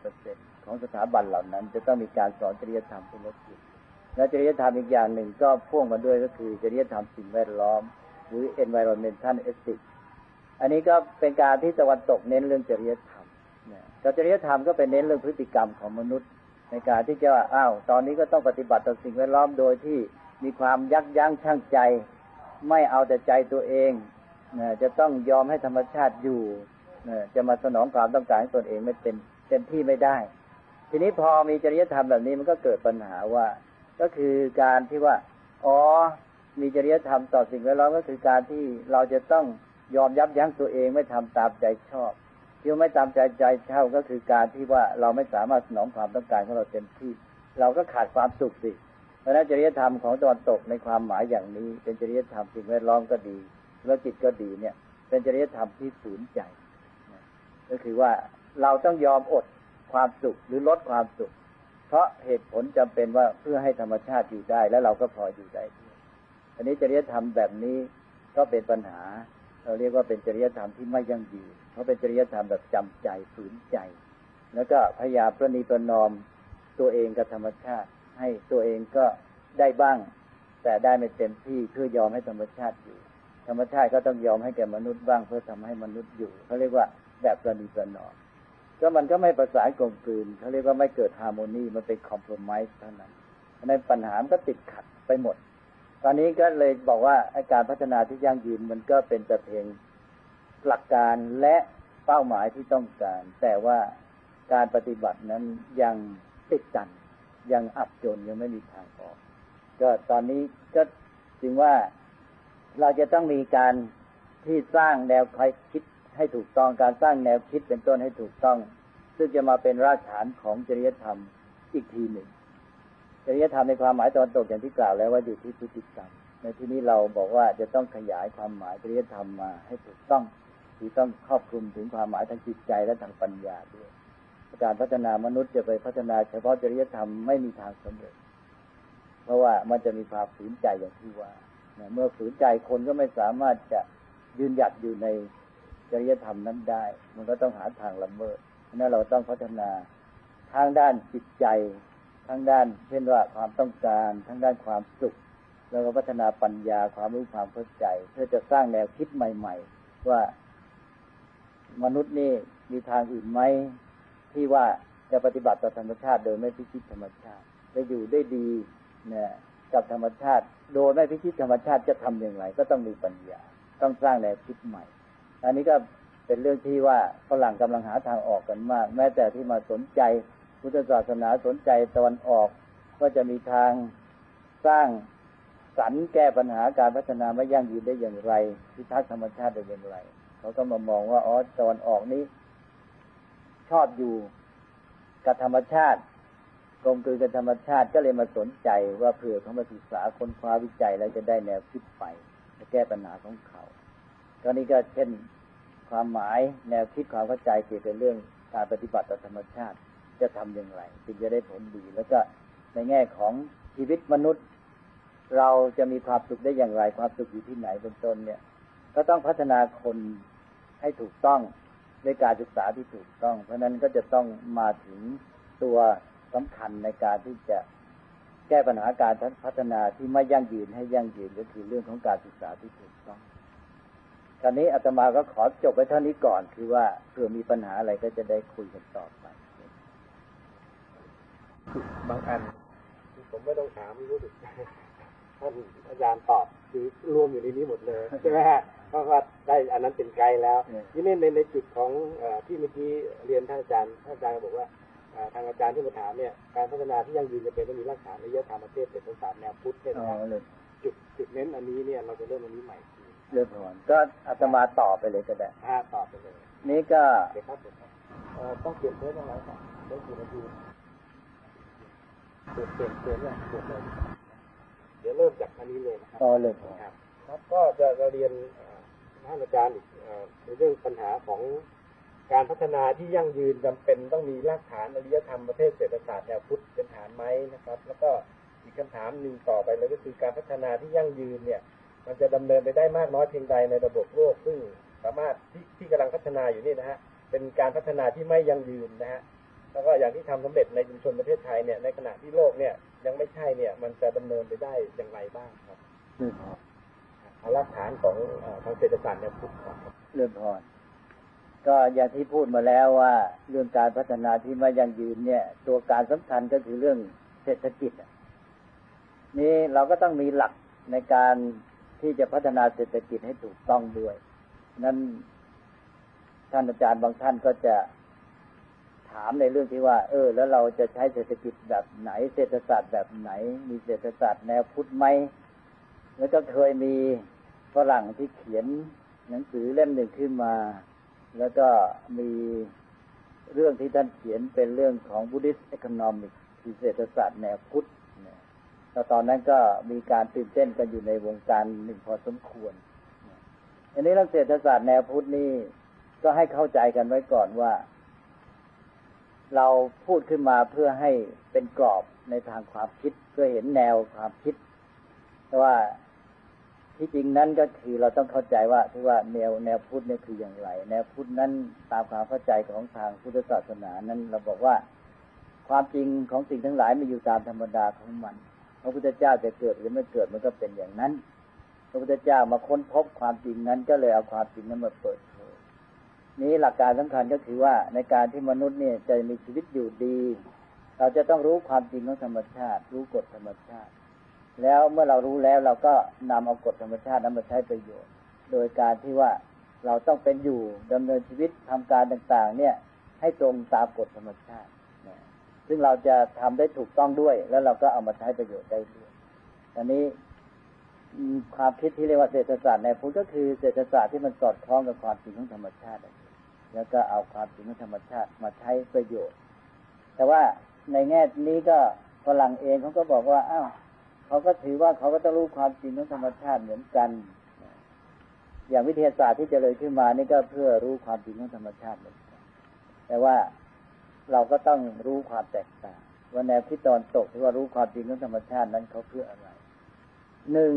90% ของสถาบันเหล่านั้นจะต้องมีการสอนจริยธรรมธุรกิจและจริยธรรมอีกอย่างหนึ่งก็พ่วงมาด้วยก็คือจริยธรรมสิ่งแวดล้อมหรือ environmental ethics อันนี้ก็เป็นการที่ตะวันตกเน้นเรื่องจริยธรรมเนี่ยจริยธรรมก็เป็นเน้นเรื่องพฤติกรรมของมนุษย์ในการที่จะตอนนี้ก็ต้องปฏิบัติต่อสิ่งแวดล้อมโดยที่มีความยับยั้งชั่งใจไม่เอาแต่ใจตัวเองจะต้องยอมให้ธรรมชาติอยู่จะมาสนองความต้องการของตนเองไม่เต็มที่ไม่ได้ทีนี้พอมีจริยธรรมแบบนี้มันก็เกิดปัญหาว่าก็คือการที่ว่ามีจริยธรรมต่อสิ่งแวดล้อมก็คือการที่เราจะต้องยอมยับยั้งตัวเองไม่ทำตามใจชอบที่ไม่ตามใจชอบก็คือการที่ว่าเราไม่สามารถสนองความต้องการของเราเต็มที่เราก็ขาดความสุขสิเพราะฉะนั้นจริยธรรมของตะวันตกในความหมายอย่างนี้เป็นจริยธรรมสิ่งแวดล้อมก็ดีธุรกิจก็ดีเนี่ยเป็นจริยธรรมที่ฝืนใจก็คือว่าเราต้องยอมอดความสุขหรือลดความสุขเพราะเหตุผลจำเป็นว่าเพื่อให้ธรรมชาติอยู่ได้และเราก็พออยู่ได้ด้วยอันนี้จริยธรรมแบบนี้ก็เป็นปัญหาเราเรียกว่าเป็นจริยธรรมที่ไม่ยั่งยืนเพราะเป็นจริยธรรมแบบจำใจฝืนใจแล้วก็พยายามประนีประนอมตัวเองกับธรรมชาติให้ตัวเองก็ได้บ้างแต่ได้ไม่เต็มที่เพื่อยอมให้ธรรมชาติอยู่ธรรมชาติก็ต้องยอมให้แก่มนุษย์บ้างเพื่อทำให้มนุษย์อยู่เขาเรียกว่าแบบประนีประนอมก็มันก็ไม่ประสานกลมกลืนเขาเรียกว่าไม่เกิดฮาร์โมนีมันเป็นคอมโพรไมซ์เท่านั้นในปัญหามันก็ติดขัดไปหมดตอนนี้ก็เลยบอกว่าการพัฒนาที่ยั่งยืนมันก็เป็นแต่เพียงหลักการและเป้าหมายที่ต้องการแต่ว่าการปฏิบัตินั้นยังติดตันยังอับจนยังไม่มีทางออกก็ตอนนี้ก็จึงว่าเราจะต้องมีการที่สร้างแนวคิดให้ถูกต้องการสร้างแนวคิดเป็นต้นให้ถูกต้องซึ่งจะมาเป็นรากฐานของจริยธรรมอีกทีหนึ่งจริยธรรมในความหมายตะวันตกอย่างที่กล่าวแล้วว่าอยู่ที่พฤติกรรมในที่นี้เราบอกว่าจะต้องขยายความหมายจริยธรรมมาให้ถูกต้องที่ต้องครอบคลุมถึงความหมายทางจิตใจและทางปัญญาด้วยการพัฒนามนุษย์จะไปพัฒนาเฉพาะจริยธรรมไม่มีทางสำเร็จเพราะว่ามันจะมีความฝืนใจอย่างที่ว่าเมื่อฝืนใจคนก็ไม่สามารถจะยืนหยัดอยู่ในจริยธรรมนั้นได้มันก็ต้องหาทางละเมิดเพราะนั้นเราต้องพัฒนาทางด้านจิตใจทั้งด้านเช่นว่าความต้องการทั้งด้านความสุขแล้วก็พัฒนาปัญญาความรู้ความเข้าใจเพื่อจะสร้างแนวคิดใหม่ๆว่ามนุษย์นี่มีทางอื่นไหมที่ว่าจะปฏิบัติต่อธรรมชาติโดยไม่พิชิตธรรมชาติจะอยู่ได้ดีเนี่ยกับธรรมชาติโดยไม่พิชิตธรรมชาติจะทำอย่างไรก็ต้องมีปัญญาต้องสร้างแนวคิดใหม่อันนี้ก็เป็นเรื่องที่ว่าฝรั่งกำลังหาทางออกกันมากแม้แต่ที่มาสนใจพุทธศาสนาสนใจตะวันออกก็จะมีทางสร้างสรรค์แก้ปัญหาการพัฒนาไม่ยั่งยืนได้อย่างไรพิทักษ์ธรรมชาติได้อย่างไรเขาก็มามองว่าตะวันออกนี้ชอบอยู่กับธรรมชาติกลมกลืนกับธรรมชาติก็เลยมาสนใจว่าเผื่อเขามาศึกษาค้นคว้าวิจัยแล้วจะได้แนวคิดไปจะแก้ปัญหาของเขาตอนนี้ก็เช่นความหมายแนวคิดความเข้าใจเกี่ยวกับเรื่องการปฏิบัติต่อธรรมชาติจะทำอย่างไรจึงจะได้ผลดีแล้วก็ในแง่ของชีวิตมนุษย์เราจะมีความสุขได้อย่างไรความสุขอยู่ที่ไหนเป็นต้นเนี่ยก็ต้องพัฒนาคนให้ถูกต้องด้วยการศึกษาที่ถูกต้องเพราะนั้นก็จะต้องมาถึงตัวสำคัญในการที่จะแก้ปัญหาการพัฒนาที่ไม่ยั่งยืนให้ยั่งยืนก็คือเรื่องของการศึกษาที่ถูกต้องคราวนี้อาตมาก็ขอจบไว้เท่านี้ก่อนคือว่าเผื่อมีปัญหาอะไรก็จะได้คุยกันต่อไปบางอันผมไม่ต้องถามรู้สึกท่านอาจารย์ตอบคือรวมอยู่ในนี้หมดเลยใช่ไหมฮะเพราะว่าได้อันนั้นเป็นไกลแล้วทีนี้ในจุดของที่เมื่อกี้เรียนท่านอาจารย์บอกว่าทางอาจารย์ที่มาถามเนี่ยการพัฒนาที่ยั่งยืนจะเป็นต้องมีรากฐานในยธรรมประเทศเป็นศาสตร์แนวพุทธเนี่ยนะจุดเน้นอันนี้เนี่ยเราจะเริ่มอันนี้ใหม่เริ่มก่อนก็อาตมาต่อไปเลยก็ได้ต่อไปเลยนี่ก็ต้องเปลี่ยนเพื่อนอะไรครับได้กี่นาทีเปลี่ยนเนี่ยเปลี่ยนเลยเดี๋ยวเริ่มจากอันนี้เลยนะครับเลยครับก็จะเรียนท่านอาจารย์อีกในเรื่องปัญหาของการพัฒนาที่ยั่งยืนจำเป็นต้องมีรากฐานอริยธรรมประเภทเศรษฐศาสตร์แนวพุทธเป็นฐานไหมนะครับแล้วก็อีกคำถามหนึ่งต่อไปเลยก็คือการพัฒนาที่ยั่งยืนเนี่ยมันจะดำเนินไปได้มากน้อยเพียงใดในระบบโลกซึ่งสามารถที่กำลังพัฒนาอยู่นี่นะฮะเป็นการพัฒนาที่ไม่ยั่งยืนนะฮะแล้วก็อย่างที่ทำสำเร็จในชุมชนประเทศไทยเนี่ยในขณะที่โลกเนี่ยยังไม่ใช่เนี่ยมันจะดำเนินไปได้อย่างไรบ้างครับเอารากฐานของทางเศรษฐศาสตร์แนวพุทธครับเรื่องพอก็อย่างที่พูดมาแล้วว่าเรื่องการพัฒนาที่ไม่ยั่งยืนเนี่ยตัวการสำคัญก็คือเรื่องเศรษฐกิจนี่เราก็ต้องมีหลักในการที่จะพัฒนาเศรษฐกิจให้ถูกต้องด้วยนั้นท่านอาจารย์บางท่านก็จะถามในเรื่องที่ว่าแล้วเราจะใช้เศรษฐกิจแบบไหนเศรษฐศาสตร์แบบไหนมีเศรษฐศาสตร์แนวพุทธไหมแล้วก็เคยมีฝรั่งที่เขียนหนังสือเล่มหนึ่งขึ้นมาแล้วก็มีเรื่องที่ท่านเขียนเป็นเรื่องของ Buddhist Economics คือเศรษฐศาสตร์แนวพุทธแล้วตอนนั้นก็มีการตื่นเต้นกันอยู่ในวงการหนึ่งพอสมควรอันนี้เรื่องเศรษฐศาสตร์แนวพุทธนี่ก็ให้เข้าใจกันไว้ก่อนว่าเราพูดขึ้นมาเพื่อให้เป็นกรอบในทางความคิดเพื่อเห็นแนวความคิดแต่ว่าที่จริงนั้นก็คือเราต้องเข้าใจว่าที่ว่าแนวพุทธนี่คืออย่างไรแนวพุทธนั้นตามความเข้าใจของทางพุทธศาสนานั้นเราบอกว่าความจริงของสิ่งทั้งหลายมีอยู่ตามธรรมดาของมันพระพุทธเจ้าจะเกิดหรือไม่เกิดมันก็เป็นอย่างนั้นพระพุทธเจ้ามาค้นพบความจริงนั้นก็เลยเอาความจริงนั้นมาเปิดเผยนี้หลักการสำคัญก็คือว่าในการที่มนุษย์เนี่ยจะมีชีวิตอยู่ดีเราจะต้องรู้ความจริงของธรรมชาติรู้กฎธรรมชาติแล้วเมื่อเรารู้แล้วเราก็นำเอากฎธรรมชาตินั้นมาใช้ประโยชน์โดยการที่ว่าเราต้องเป็นอยู่ดำเนินชีวิตทำการต่างๆเนี่ยให้ตรงตามกฎธรรมชาติซึ่งเราจะทำได้ถูกต้องด้วยแล้วเราก็เอามาใช้ประโยชน์ได้ด้วยอันนี้ความคิดที่เรียกว่าเศรษฐศาสตร์ในพุทธก็คือเศรษฐศาสตร์ที่มันสอดคล้องกับความจริงของธรรมชาติแล้วก็เอาความจริงของธรรมชาติมาใช้ประโยชน์แต่ว่าในแง่นี้ก็ฝรั่งเองเขาก็บอกว่าอ้าวเขเขาก็ถือว่าเขาก็ต้องรู้ความจริงของธรรมชาติเหมือนกันอย่างวิทยาศาสตร์ที่เจริญขึ้นมานี่ก็เพื่อรู้ความจริงของธรรมชาติเหมือนกันแต่ว่าเราก็ต้องรู้ความแตกต่างว่าแนวคิดตอนตกที่ว่ารู้ความจริงของธรรมชาตินั้นเขาเพื่ออะไรหนึ่ง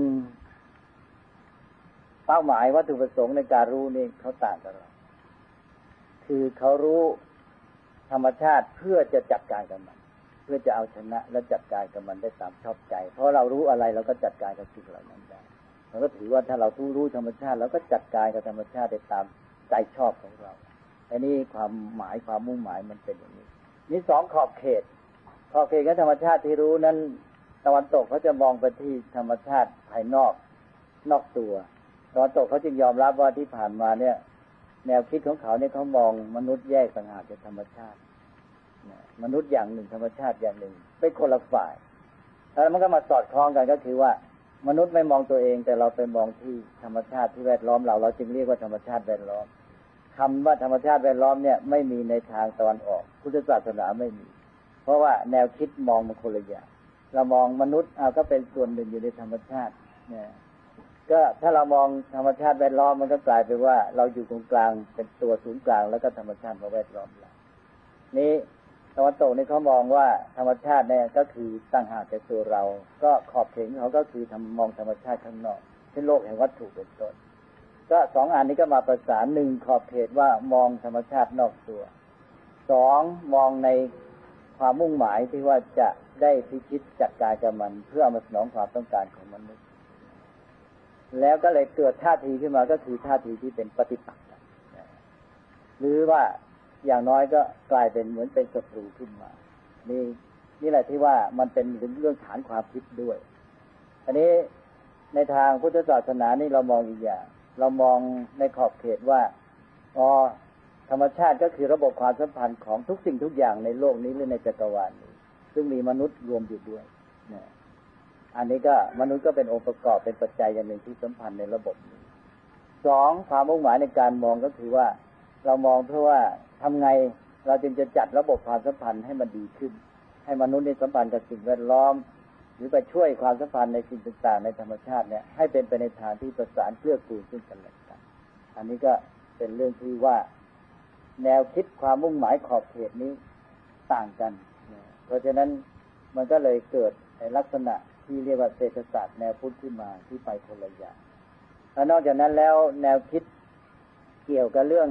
เป้าหมายวัตถุประสงค์ในการรู้นี่เขาต่างกันเราคือเขารู้ธรรมชาติเพื่อจะจัดการกับมันเพื่อจะเอาชนะและจัดการกับมันได้ตามชอบใจเพราะเรารู้อะไรเราก็จัดการกับสิ่งเหล่านั้นได้เราก็ถือว่าถ้าเรารู้ธรรมชาติเราก็จัดการกับธรรมชาติได้ตามใจชอบของเราอันนี้ความหมายความมุ่งหมายมันเป็นอย่างนี้นี่สองขอบเขตของธรรมชาติที่รู้นั้นตะวันตกเขาจะมองไปที่ธรรมชาติภายนอกตัวตะวันตกเขาจึงยอมรับว่าที่ผ่านมาเนี่ยแนวคิดของเขาเนี่ยเขามองมนุษย์แยกต่างหากจากธรรมชาติมนุษย์อย่างหนึ่งธรรมชาติอย่างหนึ่งเป็นคนละฝ่ายแล้วมันก็มาสอดคล้องกันก็คือว่ามนุษย์ไม่มองตัวเองแต่เราไปมองที่ธรรมชาติที่แวดล้อมเราจึงเรียกว่าธรรมชาติแวดล้อมคำว่าธรรมชาติแวดล้อมเนี่ยไม่มีในทางตะวันออกพุทธศาสนาไม่มีเพราะว่าแนวคิดมองมันคนละอย่างเรามองมนุษย์ก็เป็นส่วนหนึ่งอยู่ในธรรมชาติเนี่ยก็ถ้าเรามองธรรมชาติแวดล้อมมันก็กลายเป็นว่าเราอยู่ตรงกลางเป็นตัวศูนย์กลางแล้วก็ธรรมชาติมาแวดล้อมเรานี้ตะวันตกนี่เขามองว่าธรรมชาติเนี่ยก็คือต่างหากจากตัวเราก็ขอบเขตเขาก็คือมองธรรมชาติข้างนอกเช่นโลกแห่งวัตถุเป็นต้นก็สองอันนี้ก็มาประสานหนึ่งขอบเขตว่ามองธรรมชาตินอกตัวสองมองในความมุ่งหมายที่ว่าจะได้พิชิตจัดการกับมันเพื่อมาสนองความต้องการของมนุษย์แล้วก็เลยเกิดท่าทีขึ้นมาก็คือท่าทีที่เป็นปฏิปักษ์หรือว่าอย่างน้อยก็กลายเป็นเหมือนเป็นศัตรูขึ้นมานี่แหละที่ว่ามันเป็นเรื่องฐานความคิดด้วยอันนี้ในทางพุทธศาสนานี่เรามองอีกอย่างเรามองในขอบเขตว่าธรรมชาติก็คือระบบความสัมพันธ์ของทุกสิ่งทุกอย่างในโลกนี้หรือในจักรวาลนี้ซึ่งมีมนุษย์รวมอยู่ด้วยนะอันนี้ก็มนุษย์ก็เป็นองค์ประกอบเป็นปัจจัยอย่างหนึ่งที่สัมพันธ์ในระบบนี้สองความมุ่งหมายในการมองก็คือว่าเรามองเพื่อว่าทำไงเราจึงจะจัดระบบความสัมพันธ์ให้มันดีขึ้นให้มนุษย์ในสัมพันธ์กับสิ่งแวดล้อมหรือไปช่วยความสัมพันธ์ในสิ่งต่างๆในธรรมชาติเนี่ยให้เป็นไปในทางที่ประสานเกื้อกูลซึ่งกันและกันอันนี้ก็เป็นเรื่องที่ว่าแนวคิดความมุ่งหมายขอบเขตนี้ต่างกันเพราะฉะนั้นมันก็เลยเกิดลักษณะที่เรียกว่าเศรษฐศาสตร์แนวพุทธขึ้นมาที่ไปคนละอย่างและนอกจากนั้นแล้วแนวคิดเกี่ยวกับเรื่อง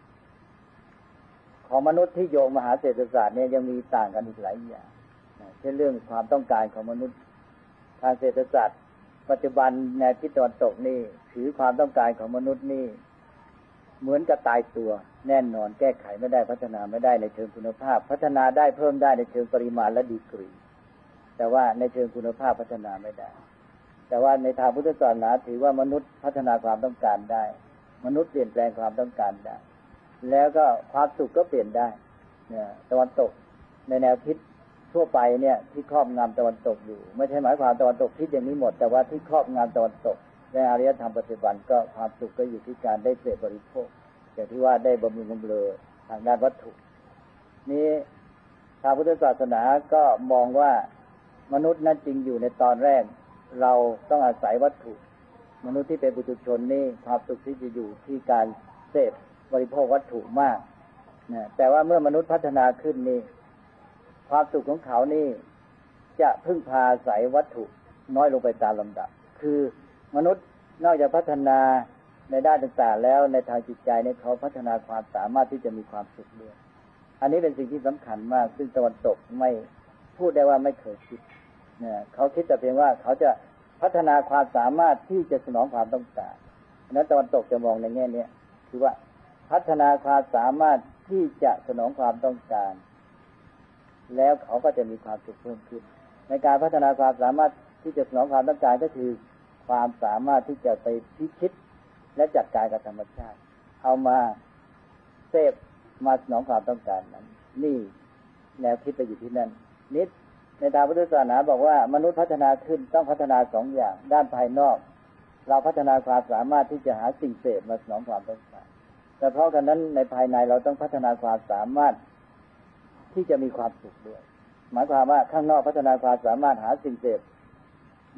ของมนุษย์ที่โยงมาหาเศรษฐศาสตร์เนี่ยยังมีต่างกันอีกหลายอย่างเช่นเรื่องความต้องการของมนุษย์ทางเศรษฐศาสตร์ปัจจุบันแนวคิดตะวันตกนี่ถือความต้องการของมนุษย์นี่เหมือนกับตายตัวแน่นอนแก้ไขไม่ได้พัฒนาไม่ได้ในเชิงคุณภาพพัฒนาได้เพิ่มได้ในเชิงปริมาณและดีกรีแต่ว่าในเชิงคุณภาพพัฒนาไม่ได้แต่ว่าในทางพุทธศาสนาถือว่ามนุษย์พัฒนาความต้องการได้มนุษย์เปลี่ยนแปลงความต้องการได้แล้วก็ความสุขก็เปลี่ยนได้เนี่ยตะวันตกในแนวคิดทั่วไปเนี่ยที่ครอบงำตะวันตกอยู่ไม่ใช่หมายความตะวันตกคิดอย่างนี้หมดแต่ว่าที่ครอบงำตะวันตกในอารยธรรมปัจจุบันก็ความสุขก็อยู่ที่การได้เสพบริโภคอย่างที่ว่าได้บำรุงบำเรอทางด้านวัตถุนี้ทางพุทธศาสนาก็มองว่ามนุษย์นั้นจริงอยู่ในตอนแรกเราต้องอาศัยวัตถุมนุษย์ที่เป็นปุถุชนนี่ความสุขที่จะอยู่ที่การเสพบริโภควัตถุมากนะแต่ว่าเมื่อมนุษย์พัฒนาขึ้นนี่ความสุขของเขานี่จะพึ่งพาอาศัยวัตถุน้อยลงไปตามลำดับคือมนุษย์นอกจากพัฒนาในด้านต่างๆแล้วในทางจิตใจเนี่ยเขาพัฒนาความสามารถที่จะมีความสุขด้วยอันนี้เป็นสิ่งที่สำคัญมากซึ่งตะวันตกไม่พูดได้ว่าไม่เคยคิดเนี่ยเขาคิดแต่เพียงว่าเขาจะพัฒนาความสามารถที่จะสนองความต้องการนั้นตะวันตกจะมองในแง่นี้คือว่าพัฒนาความสามารถที่จะสนองความต้องการแล้วเขาก็จะมีความสุขเพิ่มขึ้นในการพัฒนาความสามารถที่จะสนองความต้องการก็คือความสามารถที่จะไปพิชิตและจัดการกับธรรมชาติเอามาเสพมาสนองความต้องการนั้นนี่แนวคิดไปอยู่ที่นั่นนิดในทางพุทธศาสนาบอกว่ามนุษย์พัฒนาขึ้นต้องพัฒนาสองอย่างด้านภายนอกเราพัฒนาความสามารถที่จะหาสิ่งเสพมาสนองความต้องการแต่เพราะกันนั้นในภายในเราต้องพัฒนาความสามารถที่จะมีความสุขด้วยหมายความว่าข้างนอกพัฒนาความสามารถหาสิ่งเสพ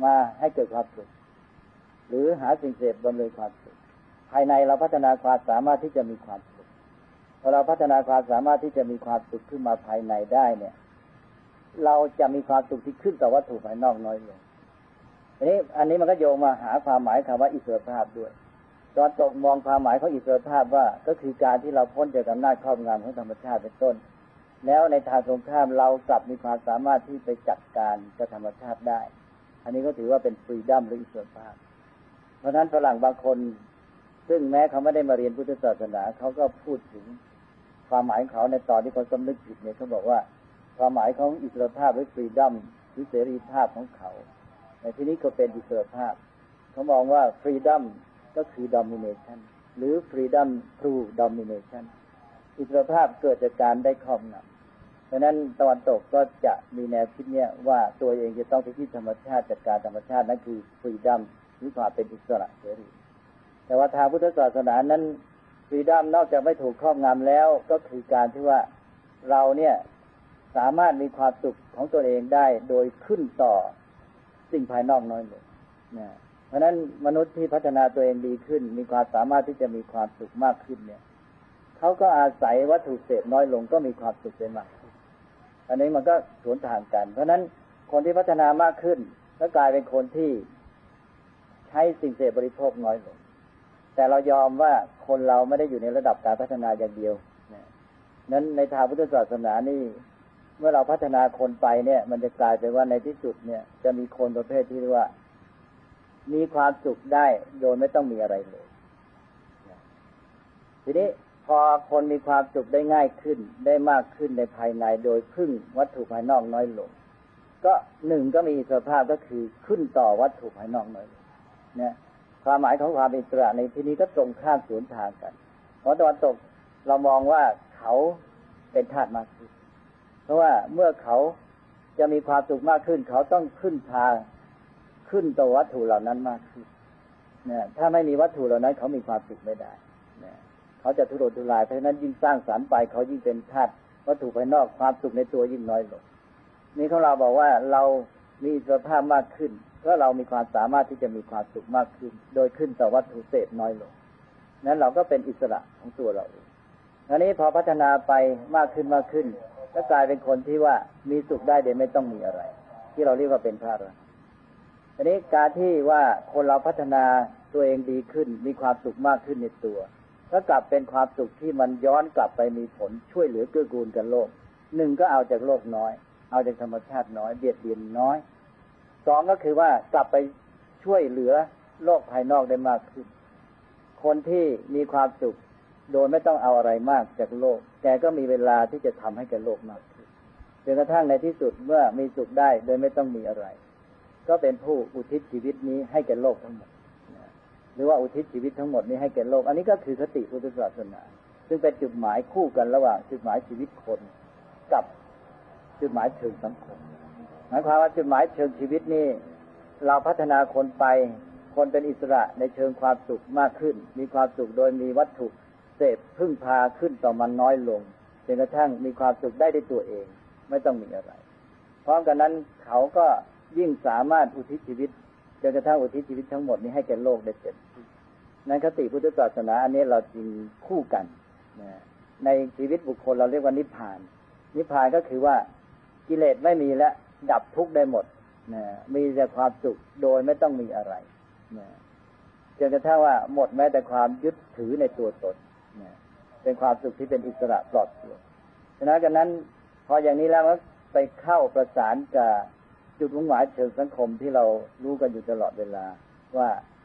มาให้เกิดความสุขหรือหาสิ่งเสพบำเรอความสุขภายในเราพัฒนาความสามารถที่จะมีความสุขพอเราพัฒนาความสามารถที่จะมีความสุขขึ้นมาภายในได้เนี่ยเราจะมีความสุขที่ขึ้นต่อวัตถุภายนอกน้อยลงอันนี้มันก็โยงมาหาความหมายคำว่าอิสรภาพด้วยตอนตกมองความหมายของอิสรภาพว่าก็คือการที่เราพ้นจากอำนาจครอบงำของธรรมชาติเป็นต้นแล้วในทางตรงข้ามเรากลับมีความสามารถที่ไปจัดการกับธรรมชาติได้อันนี้ก็ถือว่าเป็นฟรีดัมหรืออิสรภาพเพราะฉะนั้นฝรั่งบางคนซึ่งแม้เขาไม่ได้มาเรียนพุทธศาสนาเขาก็พูดถึงความหมายของเขาในตอนที่เขาสำนึกผิดเนี่ยเขาบอกว่าความหมายของอิสรภาพหรือฟรีดัมหรือเสรีภาพของเขาในที่นี้ก็เป็นอิสรภาพเขามองว่าฟรีดัมก็คือ domination หรือ freedom through domination อิสรภาพเกิดจากการได้ครอบงำเพราะนั้นตะวันตกก็จะมีแนวคิดเนี่ยว่าตัวเองจะต้องไปที่ธรรมชาติจัดการธรรมชาตินั่นคือ freedom หรือความเป็นอิสระเสรีแต่ว่าทางพุทธศาสนานั้น freedom นอกจากไม่ถูกครอบงำแล้วก็คือการที่ว่าเราเนี่ยสามารถมีความสุขของตัวเองได้โดยขึ้นต่อสิ่งภายนอกน้อยลงนะเพราะฉะนั้นมนุษย์ที่พัฒนาตัวเองดีขึ้นมีความสามารถที่จะมีความสุขมากขึ้นเนี่ยเขาก็อาศัยวัตถุเสพน้อยลงก็มีความสุขได้มากขึ้นอันนี้มันก็สวนทางกันเพราะฉะนั้นคนที่พัฒนามากขึ้นก็กลายเป็นคนที่ใช้สิ่งเสพบริโภคน้อยลงแต่เรายอมว่าคนเราไม่ได้อยู่ในระดับการพัฒนาอย่างเดียวนั้นในทางพุทธศาสนานี่เมื่อเราพัฒนาคนไปเนี่ยมันจะกลายเป็นว่าในที่สุดเนี่ยจะมีคนประเภทที่เรียกว่ามีความสุขได้โดยไม่ต้องมีอะไรเลยทีนี้พอคนมีความสุขได้ง่ายขึ้นได้มากขึ้นในภายในโดยพึ่งวัตถุภายนอกน้อยลงก็หนึ่งก็มีอิสรภาพก็คือขึ้นต่อวัตถุภายนอกน้อยลงเนี่ยความหมายของความอิสระในที่นี้ก็ตรงข้ามสวนทางกันเพราะตะวันตกเรามองว่าเขาเป็นทาสมากขึ้นเพราะว่าเมื่อเขาจะมีความสุขมากขึ้นเขาต้องขึ้นต่อวัตถุเหล่านั้นมากขึ้นเนี่ยถ้าไม่มีวัตถุเหล่านั้นเขามีความสุขไม่ได้เนี่ยเขาจะทุรนทุรายเพราะฉะนั้นยิ่งสร้างสรรค์ไปเขายิ่งเป็นทาสวัตถุภายนอกความสุขในตัวยิ่งน้อยลงนี่ของเราบอกว่าเรามีอิสรภาพมากขึ้นเพราะเรามีความสามารถที่จะมีความสุขมากขึ้นโดยขึ้นต่อวัตถุเสพน้อยลงนั้นเราก็เป็นอิสระของตัวเราเองอันนี้พอพัฒนาไปมากขึ้นก็กลายเป็นคนที่ว่ามีสุขได้โดยไม่ต้องมีอะไรที่เราเรียกว่าเป็นพระอรหันต์อันนี้การที่ว่าคนเราพัฒนาตัวเองดีขึ้นมีความสุขมากขึ้นในตัวก็กลับเป็นความสุขที่มันย้อนกลับไปมีผลช่วยเหลือเกื้อกูลกันโลกหนึ่งก็เอาจากโลกน้อยเอาจากธรรมชาติน้อยเบียดเบียนน้อยสองก็คือว่ากลับไปช่วยเหลือโลกภายนอกได้มากขึ้นคนที่มีความสุขโดยไม่ต้องเอาอะไรมากจากโลกแกก็มีเวลาที่จะทำให้แกโลกมากขึ้นจนกระทั่งในที่สุดเมื่อมีสุขได้โดยไม่ต้องมีอะไรก็เป็นผู้อุทิศชีวิตนี้ให้แก่โลกทั้งหมดหรือว่าอุทิศชีวิตทั้งหมดนี้ให้แก่โลกอันนี้ก็คือคติพุทธศาสนาซึ่งเป็นจุดหมายคู่กันระหว่างจุดหมายชีวิตคนกับจุดหมายเชิงสังคมหมายความว่าจุดหมายเชิงชีวิตนี้เราพัฒนาคนไปคนเป็นอิสระในเชิงความสุขมากขึ้นมีความสุขโดยมีวัตถุเสพพึ่งพาขึ้นต่อมันน้อยลงจนกระทั่งมีความสุขได้ด้วยตัวเองไม่ต้องมีอะไรพร้อมกันนั้นเขาก็ยิ่งสามารถอุทิศชีวิตจนกระทั่งอุทิศชีวิตทั้งหมดนี้ให้แก่โลกได้เต็มที่ในคติพุทธศาสนาอันนี้เราจึงคู่กันในชีวิตบุคคลเราเรียกว่านิพพานนิพพานก็คือว่ากิเลสไม่มีและดับทุกข์ได้หมดมีแต่ความสุขโดยไม่ต้องมีอะไรจนกระทั่งว่าหมดแม้แต่ความยึดถือในตัวตนเป็นความสุขที่เป็นอิสระปลอดโปร่งฉะนั้นพออย่างนี้แล้วไปเข้าประสานกับจุดมุ่งหมายเชิงสังคมที่เรารู้กันอยู่ตลอดเวลาว่า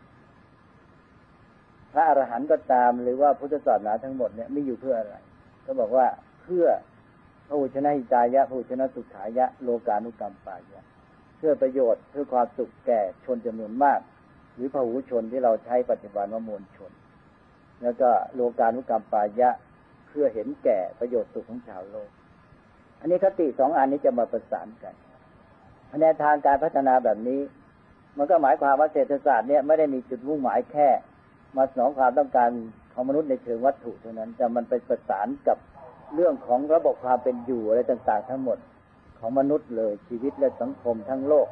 พระอรหันต์ก็ตามหรือว่าพุทธศาสนาทั้งหมดเนี่ยมีอยู่เพื่ออะไรก็บอกว่าเพื่อพหุชนะหิตายะพหุชนะสุขายะโลกานุกรรมปายะเพื่อประโยชน์เพื่อความสุขแก่ชนจำนวนมากหรือพหุชนที่เราใช้ปัจจุบันว่ามวลชนแล้วก็โลกานุกรรมปายะเพื่อเห็นแก่ประโยชน์สุขของชาวโลกอันนี้คติสองอันนี้จะมาประสานกันแนวทางการพัฒนาแบบนี้มันก็หมายความว่าเศรษฐศาสตร์เนี่ยไม่ได้มีจุดมุ่งหมายแค่มาสนองความต้องการของมนุษย์ในเชิงวัตถุเท่านั้นแต่มันไปประสานกับเรื่องของระบบความเป็นอยู่อะไรต่างๆทั้งหมดของมนุษย์เลยชีวิตและสังคมทั้งโลก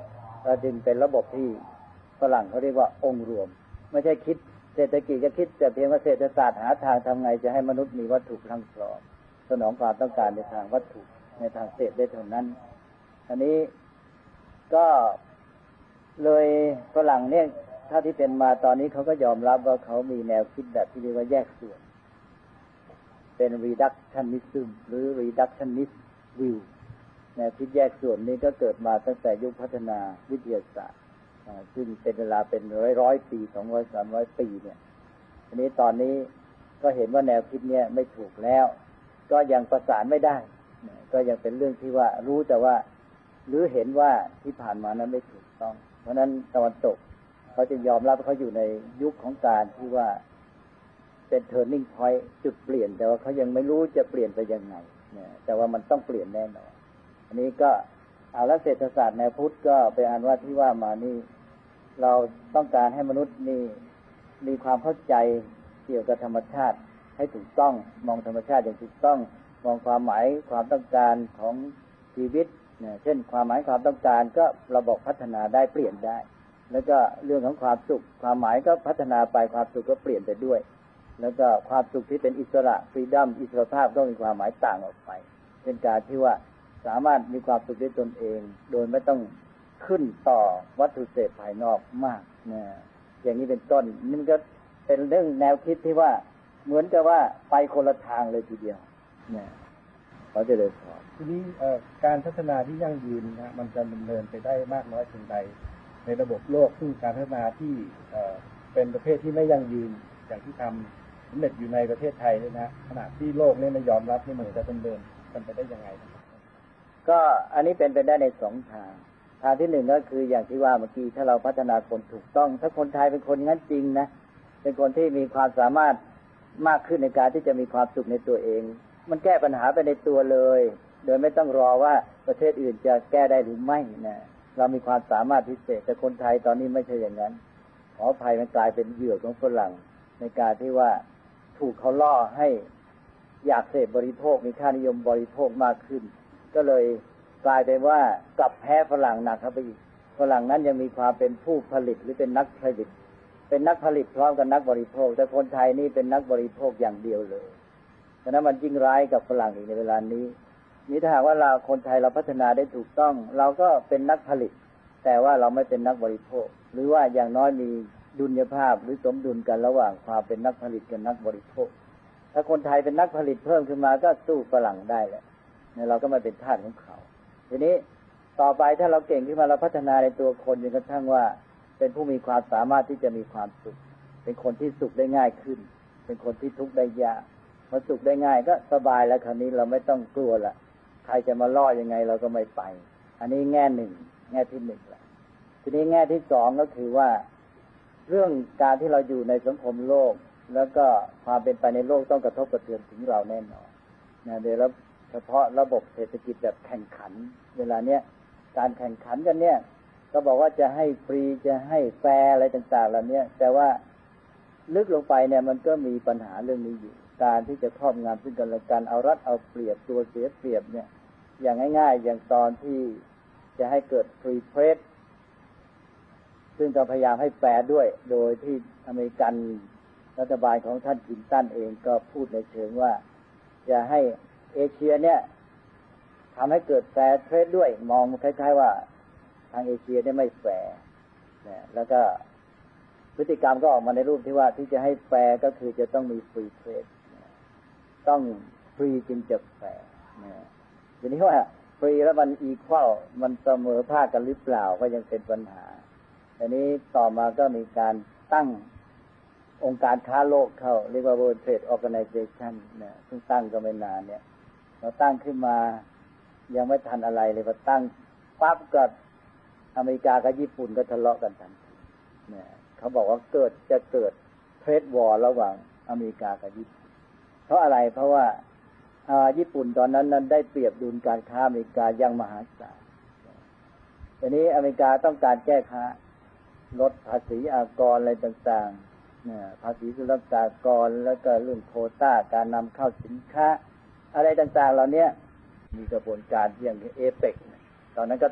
จึงเป็นระบบที่ฝรั่งเขาเรียกว่าองค์รวมไม่ใช่คิดเศรษฐกิจจะคิดแต่เพียงว่าเศรษฐศาสตร์หาทางทำไงจะให้มนุษย์มีวัตถุพรั่งพร้อมสนองความต้องการในทางวัตถุในทางเศรษฐได้เท่านั้นอันนี้ก็เลยฝรั่งเนี่ยถ้าที่เป็นมาตอนนี้เขาก็ยอมรับว่าเขามีแนวคิดแบบที่เรียกว่าแยกส่วนเป็น reductionism หรือ reductionist view แนวคิดแยกส่วนนี้ก็เกิดมาตั้งแต่ยุคพัฒนาวิทยาศาสตร์ซึ่งเป็นเวลาเป็นร้อยปี200-300 ปีเนี่ยทีนี้ตอนนี้ก็เห็นว่าแนวคิดเนี่ยไม่ถูกแล้วก็ยังประสานไม่ได้ก็ยังเป็นเรื่องที่ว่ารู้แต่ว่าหรือเห็นว่าที่ผ่านมานั้นไม่ถูกต้องเพราะนั้นตะวันตกเขาจะยอมรับว่าเขาอยู่ในยุคของการที่ว่าเป็น turning point จุดเปลี่ยนแต่ว่าเขายังไม่รู้จะเปลี่ยนไปยังไงแต่ว่ามันต้องเปลี่ยนแน่นอนอันนี้ก็เอาละเศรษฐศาสตร์แนวพุทธก็เป็นอันว่าที่ว่ามานี่เราต้องการให้มนุษย์นี่มีความเข้าใจเกี่ยวกับธรรมชาติให้ถูกต้องมองธรรมชาติอย่างถูกต้องมองความหมายความต้องการของชีวิตเช่นความหมายความต้องการก็ระบบพัฒนาได้เปลี่ยนได้แล้วก็เรื่องของความสุขความหมายก็พัฒนาไปความสุขก็เปลี่ยนไปด้วยแล้วก็ความสุขที่เป็นอิสระฟรีดัมอิสรภาพต้องมีความหมายต่างออกไปเป็นการที่ว่าสามารถมีความสุขด้วยตนเองโดยไม่ต้องขึ้นต่อวัตถุเสพภายนอกมากอย่างนี้เป็นต้นนี่ก็เป็นเรื่องแนวคิดที่ว่าเหมือนกับว่าไปคนละทางเลยทีเดียวเขาจะเลยสอนทีนี้การพัฒนาที่ยั่งยืนนะมันจะดำเนินไปได้มากน้อยเพียงใดในระบบโลกซึ่งการพัฒนาที่เป็นประเภทที่ไม่ยั่งยืนอย่างที่ทำสำเร็จอยู่ในประเทศไทยนะขณะที่โลกนี่ไม่ยอมรับนี่มันจะดำเนินกันไปได้ยังไงก็อันนี้เป็นไปได้ใน2 ทางที่1ก็คืออย่างที่ว่าเมื่อกี้ถ้าเราพัฒนาคนถูกต้องถ้าคนไทยเป็นคนงั้นจริงนะเป็นคนที่มีความสามารถมากขึ้นในการที่จะมีความสุขในตัวเองมันแก้ปัญหาไปในตัวเลยโดยไม่ต้องรอว่าประเทศอื่นจะแก้ได้หรือไม่นะเรามีความสามารถพิเศษแต่คนไทยตอนนี้ไม่ใช่อย่างนั้นขออภัยมันกลายเป็นเหยื่อของฝรั่งในการที่ว่าถูกเขาล่อให้อยากเสพบริโภคมีค่านิยมบริโภคมากขึ้นก็เลยกลายเป็นว่ากลับแพ้ฝรั่งหนักเข้าไปอีกฝรั่งนั้นยังมีความเป็นผู้ผลิตหรือเป็นนักผลิตเป็นนักผลิตพร้อมกับนักบริโภคแต่คนไทยนี่เป็นนักบริโภคอย่างเดียวเลยฉะนั้นมันยิ่งร้ายกับฝรั่งอีกในเวลานี้นี่ถ้าหากว่าเราคนไทยเราพัฒนาได้ถูกต้องเราก็เป็นนักผลิตแต่ว่าเราไม่เป็นนักบริโภคหรือว่าอย่างน้อยมีดุลยภาพหรือสมดุลกันระหว่างความเป็นนักผลิตกับนักบริโภคถ้าคนไทยเป็นนักผลิตเพิ่มขึ้นมาก็สู้ฝรั่งได้แหละเนี่ยเราก็ไม่เป็นทาสของเขาทีนี้ต่อไปถ้าเราเก่งขึ้นมาเราพัฒนาในตัวคนจนกระทั่งว่าเป็นผู้มีความสามารถที่จะมีความสุขเป็นคนที่สุขได้ง่ายขึ้นเป็นคนที่ทุกข์ได้ยากพอสุขได้ง่ายก็สบายแล้วคราวนี้เราไม่ต้องกลัวละใครจะมาล่อยังไงเราก็ไม่ไปอันนี้แง่หนึ่งแง่ที่1ละทีนี้แง่ที่2ก็คือว่าเรื่องการที่เราอยู่ในสังคมโลกแล้วก็ความเป็นไปในโลกต้องกระทบกระเทือนถึงเราแน่นอนนะโดยเฉพาะระบบเศรษฐกิจแบบแข่งขันเวลาเนี้ยการแข่งขันกันเนี่ยก็บอกว่าจะให้ฟรีจะให้แฟร์อะไรต่างๆเหล่านี้แต่ว่าลึกลงไปเนี่ยมันก็มีปัญหาเรื่องนี้อยู่การที่จะครอบงำซึ่งกันและกันเอารัดเอาเปรียบตัวเสียเปรียบเนี่ยอย่างง่ายๆอย่างตอนที่จะให้เกิดฟรีเทรดซึ่งก็พยายามให้แฟร์ด้วยโดยที่อเมริกันรัฐบาลของท่านคลินตันเองก็พูดในเชิงว่าจะให้เอเชียเนี่ยทำให้เกิดแฟร์เทรดด้วยมองคล้ายๆว่าทางเอเชียเนี่ยไม่แฟร์นะแล้วก็พฤติกรรมก็ออกมาในรูปที่ว่าที่จะให้แฟร์ก็คือจะต้องมีฟรีเทรดต้องฟรีจึงจะแฟร์นะทีนี้ว่าฟรีแล้วมันอีควอลมันเสมอภาคกันหรือเปล่าก็ยังเป็นปัญหาอันนี้ต่อมาก็มีการตั้งองค์การค้าโลกเข้าเรียกว่า World Trade Organization นะซึ่งตั้งก็ไม่นานเนี่ยเราตั้งขึ้นมายังไม่ทันอะไรเลยพอตั้งปั๊บกับอเมริกากับญี่ปุ่นก็ทะเลาะกันทันทีเนี่ยเขาบอกว่าจะเกิดเทรดวอร์ระหว่างอเมริกากับญี่ปุ่นเพราะอะไรเพราะว่าญี่ปุ่นตอนนั้นได้เปรียบดุลการค้าอเมริกาอย่างมหาศาลทีนี้อเมริกาต้องการแก้ค้าลดภาษีอากรอะไรต่างๆภาษีศุลกากรแล้วก็เรื่องโควต้าการนำเข้าสินค้าอะไรต่างๆเหล่านี้มีกระบวนการอย่างเอเปกตอนนั้นก็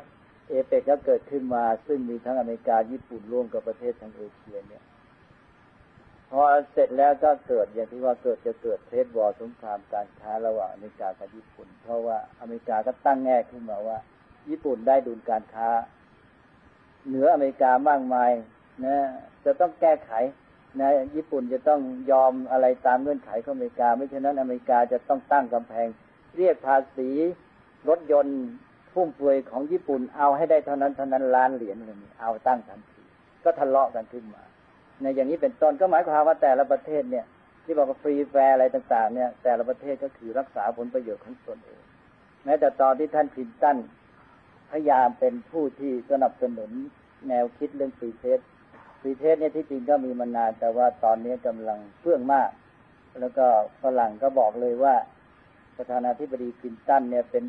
เอเปกก็เกิดขึ้นมาซึ่งมีทั้งอเมริกาญี่ปุ่นร่วมกับประเทศทางเอเชียเนี่ยพอเสร็จแล้วก็เกิดอย่างที่ว่าจะเกิดเทรดวอร์สงครามการค้าระหว่างอเมริกากับญี่ปุ่นเพราะว่าอเมริกาก็ตั้งแง่ขึ้นมาว่าญี่ปุ่นได้ดุลการค้าเหนืออเมริกามากมายนะจะต้องแก้ไขนะญี่ปุ่นจะต้องยอมอะไรตามเงื่อนไขของอเมริกาไม่เช่นนั้นอเมริกาจะต้องตั้งกำแพงเรียกภาษีรถยนต์ฟุ่มเฟือยของญี่ปุ่นเอาให้ได้เท่านั้นล้านเหรียญเลยเอาตั้งทันทีก็ทะเลาะกันขึ้นมาในอย่างนี้เป็นต้นก็หมายความว่าแต่ละประเทศเนี่ยที่บอกว่าฟรีแฟร์อะไรต่างๆเนี่ยแต่ละประเทศก็คือรักษาผลประโยชน์ของตนเองแม้แต่ตอนที่ท่านคลินตันพยายามเป็นผู้ที่สนับสนุนแนวคิดเรื่องฟรีเทรดเนี่ยที่จริงก็มีมานานแต่ว่าตอนนี้กำลังเฟื่องมากแล้วก็ฝรั่งก็บอกเลยว่าประธานาธิบดีคลินตันเนี่ยเป็น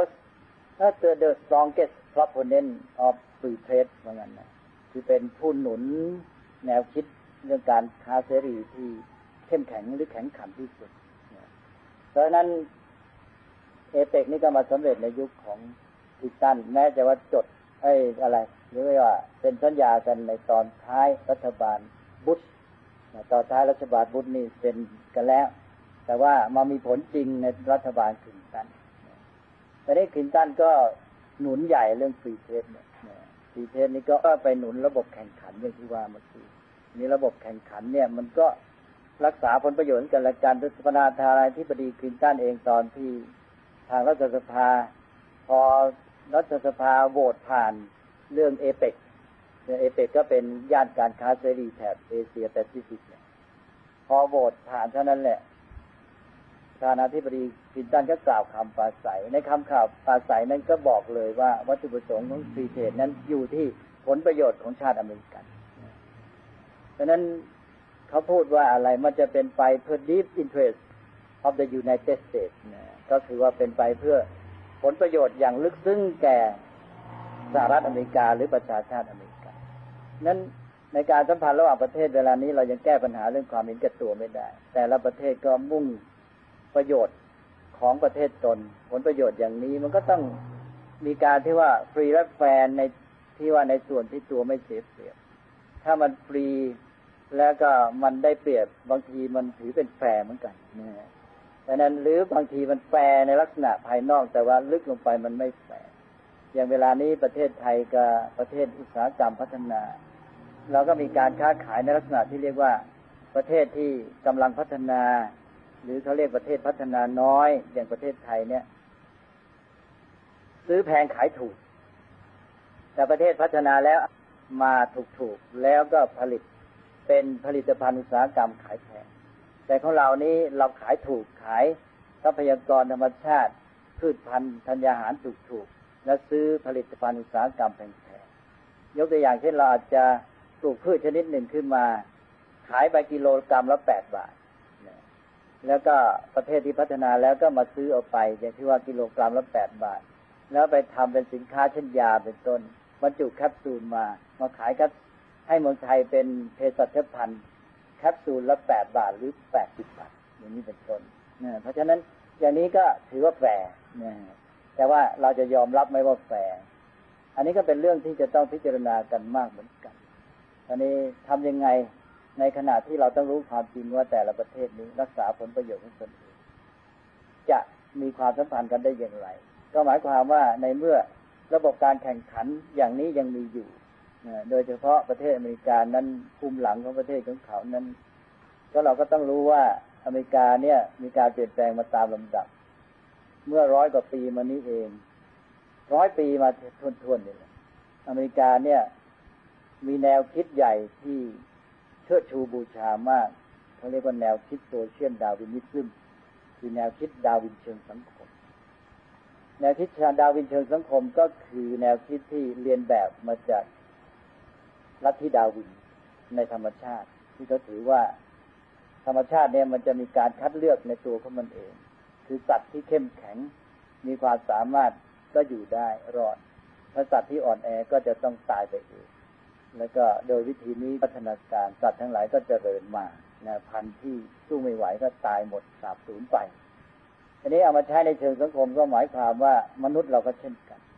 the strongest proponent of free trade ว่างั้นนะคือเป็นผู้หนุนแนวคิดเรื่องการค้าเสรีที่เข้มแข็งหรือแข็งขันที่สุดเพราะฉะนั้นเอเปกนี่ก็มาสำเร็จในยุคของคลินตันแม้จะว่าจดอะไรหรือว่าเป็นสัญญากันในตอนท้ายรัฐบาลบุชตอนท้ายรัฐบาลบุชนี่เป็นกันแล้วแต่ว่ามามีผลจริงในรัฐบาลคลินตันแต่นี้คลินตันก็หนุนใหญ่เรื่องฟรีเทรดเนี่ยฟรีเทรดนี่ก็ไปหนุนระบบแข่งขันอย่างที่ว่าเมื่อกี้นี่ระบบแข่งขันเนี่ยมันก็รักษาผลประโยชน์กันและกันประธานาธิบดีคลินตันเองตอนที่ทางรัฐสภาพอรัฐสภาโหวตผ่านเรื่องเอเปกก็เป็นย่านการค้าเสรีแถบเอเชียแปซิฟิกเนี่ยพอโหวตผ่านเท่านั้นแหละประธานาธิบดีคลินตันก็กล่าวคำปราศัยในคำกล่าวปราศัยนั้นก็บอกเลยว่าวัตถุประสงค์ของฟรีเทรดนั้นอยู่ที่ผลประโยชน์ของชาติอเมริกันเพราะนั้นเขาพูดว่าอะไรมันจะเป็นไปเพื่อ deep interest of the United States ก็คือว่าเป็นไปเพื่อผลประโยชน์อย่างลึกซึ้งแก่สหรัฐอเมริกาหรือประชาชาติอเมริกานั้นในการสัมพันธ์ระหว่างประเทศเวลานี้เรายังแก้ปัญหาเรื่องความเห็นแก่ตัวไม่ได้แต่ละประเทศก็มุ่งประโยชน์ของประเทศตนผลประโยชน์อย่างนี้มันก็ต้องมีการที่ว่าฟรีและแฟร์ในที่ว่าในส่วนที่ตัวไม่เสียเปรียบถ้ามันฟรีแล้วก็มันได้เปรียบบางทีมันถือเป็นแฟร์เหมือนกันนะดังนั้นหรือบางทีมันแฟร์ในลักษณะภายนอกแต่ว่าลึกลงไปมันไม่แฟร์อย่างเวลานี้ประเทศไทยกับประเทศอุตสาหกรรมพัฒนาเราก็มีการค้าขายในลักษณะที่เรียกว่าประเทศที่กำลังพัฒนาหรือเขาเรียกประเทศพัฒนาน้อยอย่างประเทศไทยเนี่ยซื้อแพงขายถูกแต่ประเทศพัฒนาแล้วมาถูกแล้วก็ผลิตเป็นผลิตภัณฑ์อุตสาหกรรมขายแพงแต่ของเรานี้เราขายถูกขายทรัพยากรธรรมชาติพืชพันธุ์ธัญญาหารถูกแล้วซื้อผลิตภัณฑ์อุตสาหกรรมแพงๆยกตัวอย่างเช่นเราอาจจะปลูกพืชชนิดหนึ่งขึ้นมาขายไปกิโลกรัมละ8 บาทแล้วก็ประเทศที่พัฒนาแล้วก็มาซื้อเอาไปอย่างที่ว่ากิโลกรัมละ8 บาทแล้วไปทำเป็นสินค้าเช่นยาเป็นต้นบรรจุแคปซูลมาขายกับให้เมืองไทยเป็นเภสัชภัณฑ์แคปซูลละ8 บาทหรือ80 บาทอย่างนี้เป็นต้นเพราะฉะนั้นอย่างนี้ก็ถือว่าแฟร์แต่ว่าเราจะยอมรับไหมว่าแฟร์อันนี้ก็เป็นเรื่องที่จะต้องพิจารณากันมากเหมือนกันอันนี้ทำยังไงในขณะที่เราต้องรู้ความจริงว่าแต่ละประเทศนี้รักษาผลประโยชน์ของตนเองจะมีความสัมพันธ์กันได้อย่างไรก็หมายความว่าในเมื่อระบบการแข่งขันอย่างนี้ยังมีอยู่โดยเฉพาะประเทศอเมริกานั้นภูมิหลังของประเทศของเขานั้นก็เราก็ต้องรู้ว่าอเมริกาเนี่ยมีการเปลี่ยนแปลงมาตามลำดับเมื่อ100 กว่าปีมานี้เอง100 ปีมาทวนๆนี่แหละอเมริกาเนี่ยมีแนวคิดใหญ่ที่เชิดชูบูชามากเขาเรียกว่าแนวคิดโซเชียลดาร์วินิซึมคือแนวคิดดาร์วินเชิงสังคมแนวคิดดาร์วินเชิงสังคมก็คือแนวคิดที่เรียนแบบมาจากลัทธิดาร์วินในธรรมชาติที่เขาถือว่าธรรมชาติเนี่ยมันจะมีการคัดเลือกในตัวของมันเองคือสัตว์ที่เข้มแข็งมีความสามารถก็อยู่ได้รอดถ้าสัตว์ที่อ่อนแอก็จะต้องตายไปเองแล้วก็โดยวิธีนี้พัฒนาการสัตว์ทั้งหลายก็เจริญมาพันธุ์ที่สู้ไม่ไหวก็ตายหมดสาบสูญไปทีนี้เอามาใช้ในเชิงสังคมก็หมายความว่ามนุษย์เราก็เช่นกัน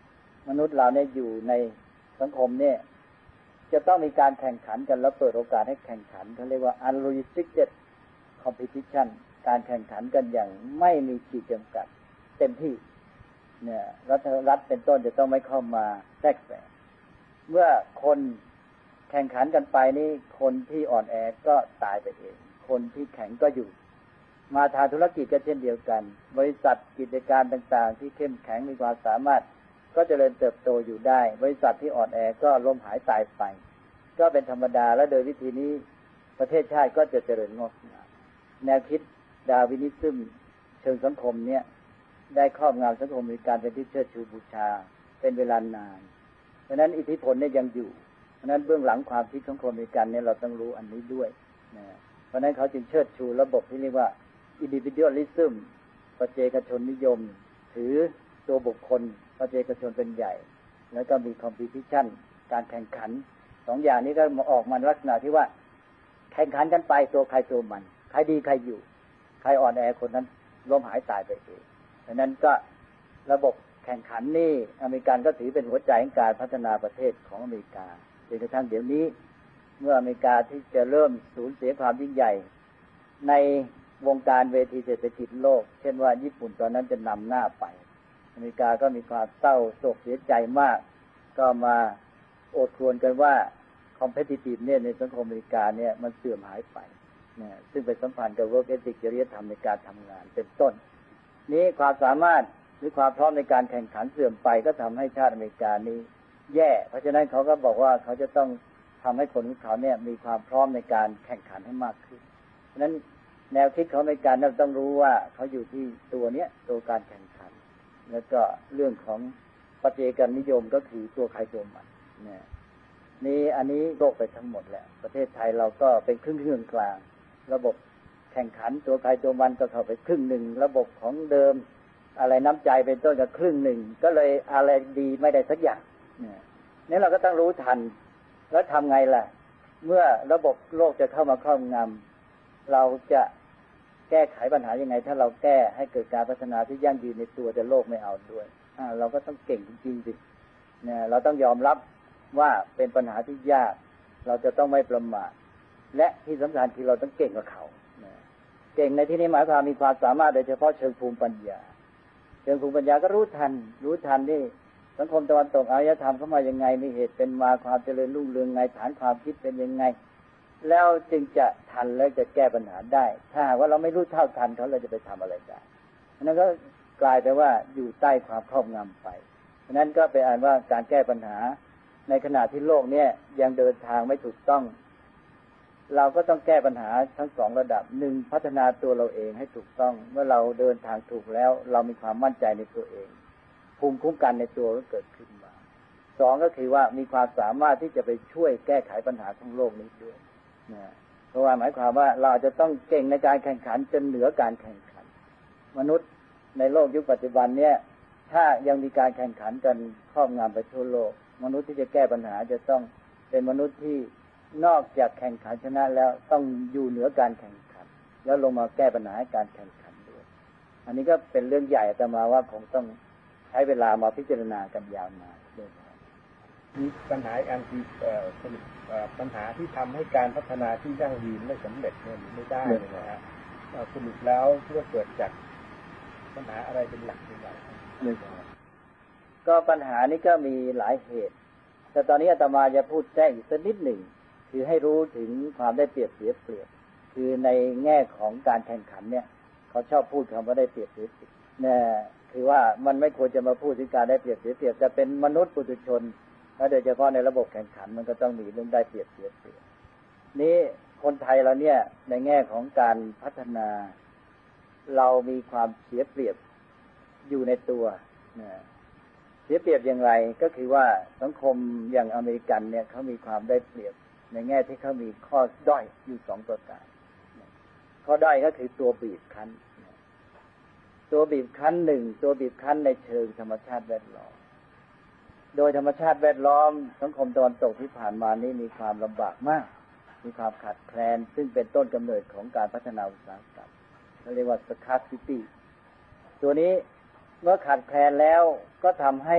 มนุษย์เราเนี่ยอยู่ในสังคมเนี่ยจะต้องมีการแข่งขันกันแล้วเปิดโอกาสให้แข่งขันเขาเรียกว่า unrestricted competition การแข่งขันกันอย่างไม่มีขีดจำกัดเต็มที่เนี่ยรัฐเป็นต้นจะต้องไม่เข้ามาแทรกแซงเมื่อคนแข่งขันกันไปนี่คนที่อ่อนแอก็ตายไปเองคนที่แข็งก็อยู่มาทางธุรกิจก็เช่นเดียวกันบริษัทกิจการต่างๆที่เข้มแข็งมีความสามารถก็เจริญเติบโตอยู่ได้บริษัทที่อ่อนแอก็ล้มหายตายไปก็เป็นธรรมดาและโดยวิธีนี้ประเทศชาติก็จะเจริญงอกงามแนวคิดดาร์วินิซึมเชิงสังคมเนี่ยได้ครอบงำสังคมมีการเป็นที่เชิดชูบูชาเป็นเวลานานเพราะนั้นอิทธิพลเนี่ยยังอยู่เพราะนั้นเบื้องหลังความคิดของคนอเมริกันเนี่ยเราต้องรู้อันนี้ด้วยนะเพราะนั้นเขาจึงเชิดชูระบบที่เรียกว่า individualism ปัจเจกชนนิยมถือตัวบุคคลปัจเจกชนเป็นใหญ่แล้วก็มี competition การแข่งขันสองอย่างนี้ก็ออกมาลักษณะที่ว่าแข่งขันกันไปตัวใครตัวมันใครดีใครอยู่ใครอ่อนแอคนนั้นล้มหายตายไปเองฉะนั้นก็ระบบแข่งขันนี่อเมริกันก็ถือเป็นหัวใจของการพัฒนาประเทศของอเมริกาจนกระทั่งเดี๋ยวนี้เมื่ออเมริกาที่จะเริ่มสูญเสียความยิ่งใหญ่ในวงการเวทีเศรษฐกิจโลกเช่นว่าญี่ปุ่นตอนนั้นจะนำหน้าไปอเมริกาก็มีความเศร้าโศกเสียใจมากก็มาโอดครวญกันว่า competitive เนี่ยในสังคมอเมริกาเนี่ยมันเสื่อมหายไปเนี่ยซึ่งเป็นสัมพันธ์กับ work ethic จริยธรรมในการทำงานเป็นต้นนี้ความสามารถหรือความพร้อมในการแข่งขันเสื่อมไปก็ทำให้ชาติอเมริกานี้แย่เพราะฉะนั้นเขาก็บอกว่าเขาจะต้องทำให้คนของเขาเนี่ยมีความพร้อมในการแข่งขันให้มากขึ้นเพราะฉะนั้นแนวคิดของอเมริกันเราต้องรู้ว่าเขาอยู่ที่ตัวเนี้ยตัวการแข่งขันแล้วก็เรื่องของปัจเจกนิยมก็คือตัวใครตัวมันเนี่ยนี่อันนี้โลกไปทั้งหมดแล้วประเทศไทยเราก็เป็นครึ่งกลางระบบแข่งขันตัวใครตัวมันก็เข้าไปครึ่งหนึ่งระบบของเดิมอะไรน้ำใจเป็นต้นก็ครึ่งหนึ่งก็เลยอะไรดีไม่ได้สักอย่างเนี่ยเราก็ต้องรู้ทันแล้วทำไงล่ะเมื่อระบบโลกจะเข้ามาครอบงำเราจะแก้ไขปัญหายังไงถ้าเราแก้ให้เกิดการพัฒนาที่ยั่งยืนในตัวแต่โลกไม่เอาด้วยเราก็ต้องเก่งจริงๆสิเนี่ยเราต้องยอมรับว่าเป็นปัญหาที่ยากเราจะต้องไม่ประมาทและที่สำคัญคือเราต้องเก่งกว่าเขาเก่งในที่นี้หมายความมีความสามารถโดยเฉพาะเชิงภูมิปัญญาเชิงภูมิปัญญาก็รู้ทันนี่สังคมตะวันตกอารยธรรมเข้ามายังไงมีเหตุเป็นมาความเจริญรุ่งเรืองไงฐานความคิดเป็นยังไงแล้วจึงจะทันแล้วจะแก้ปัญหาได้ถ้าหากว่าเราไม่รู้เท่าทันเขาเราจะไปทำอะไรได้นั่นก็กลายไปว่าอยู่ใต้ความครอบงำไปฉะนั้นก็เป็นอันว่าการแก้ปัญหาในขณะที่โลกเนี่ยยังเดินทางไม่ถูกต้องเราก็ต้องแก้ปัญหาทั้งสองระดับหนึ่งพัฒนาตัวเราเองให้ถูกต้องเมื่อเราเดินทางถูกแล้วเรามีความมั่นใจในตัวเองภูมิคุ้มกันในตัวก็เกิดขึ้นมาสองก็คือว่ามีความสามารถที่จะไปช่วยแก้ไขปัญหาของโลกนี้ด้วยนะเพราะว่าหมายความว่าเราจะต้องเก่งในการแข่งขันจนเหนือการแข่งขันมนุษย์ในโลกยุคปัจจุบันเนี่ยถ้ายังมีการแข่งขันกันครอบงำไปทั่วโลกมนุษย์ที่จะแก้ปัญหาจะต้องเป็นมนุษย์ที่นอกจากแข่งขันชนะแล้วต้องอยู่เหนือการแข่งขันแล้วลงมาแก้ปัญหาการแข่งขันด้วยอันนี้ก็เป็นเรื่องใหญ่แต่มาว่าคงต้องใช้เวลามาพิจารณากันยาวนานด้วยมีปัญหาอันที่ปัญหาที่ทำให้การพัฒนาที่ยั่งยืนไม่สำเร็จเนี่ยไม่ได้เลยนะฮะสรุปแล้วเพื่อเกิดจากปัญหาอะไรเป็นหลักเป็นใหญ่ก็ปัญหานี้ก็มีหลายเหตุแต่ตอนนี้อาตมาจะพูดแทรกอีกสักนิดหนึ่งคือให้รู้ถึงความได้เปรียบเสียเปรียบคือในแง่ของการแข่งขันเนี่ยเขาชอบพูดคำว่าได้เปรียบเสียเปรียบเนี่ยคือว่ามันไม่ควรจะมาพูดถึงการได้เปรียบเสียเปรียบจะเป็นมนุษย์ปุถุชนและโดยเฉพาะในระบบแข่งขันมันก็ต้องมีเรื่องได้เปรียบเสียเปรียบนี้คนไทยเราเนี่ยในแง่ของการพัฒนาเรามีความเสียเปรียบอยู่ในตัวนะเสียเปรียบอย่างไรก็คือว่าสังคมอย่างอเมริกันเนี่ยเขามีความได้เปรียบในแง่ที่เขามีข้อด้อยอยู่สองประการข้อด้อยก็คือตัวบีบคั้นตัวบีบคั้นหนึ่งตัวบีบคั้นในเชิงธรรมชาติแวดล้อมโดยธรรมชาติแวดล้อมสังคมตะวันตกที่ผ่านมานี้มีความลำบากมากมีความขาดแคลนซึ่งเป็นต้นกำเนิดของการพัฒนาอุตสาหกรรมเรียกว่า scarcity ตัวนี้เมื่อขาดแคลนแล้วก็ทำให้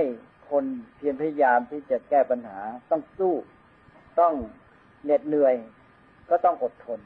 คนเพียรพยายามที่จะแก้ปัญหาต้องสู้ต้องเหน็ดเหนื่อยก็ต้องอดทน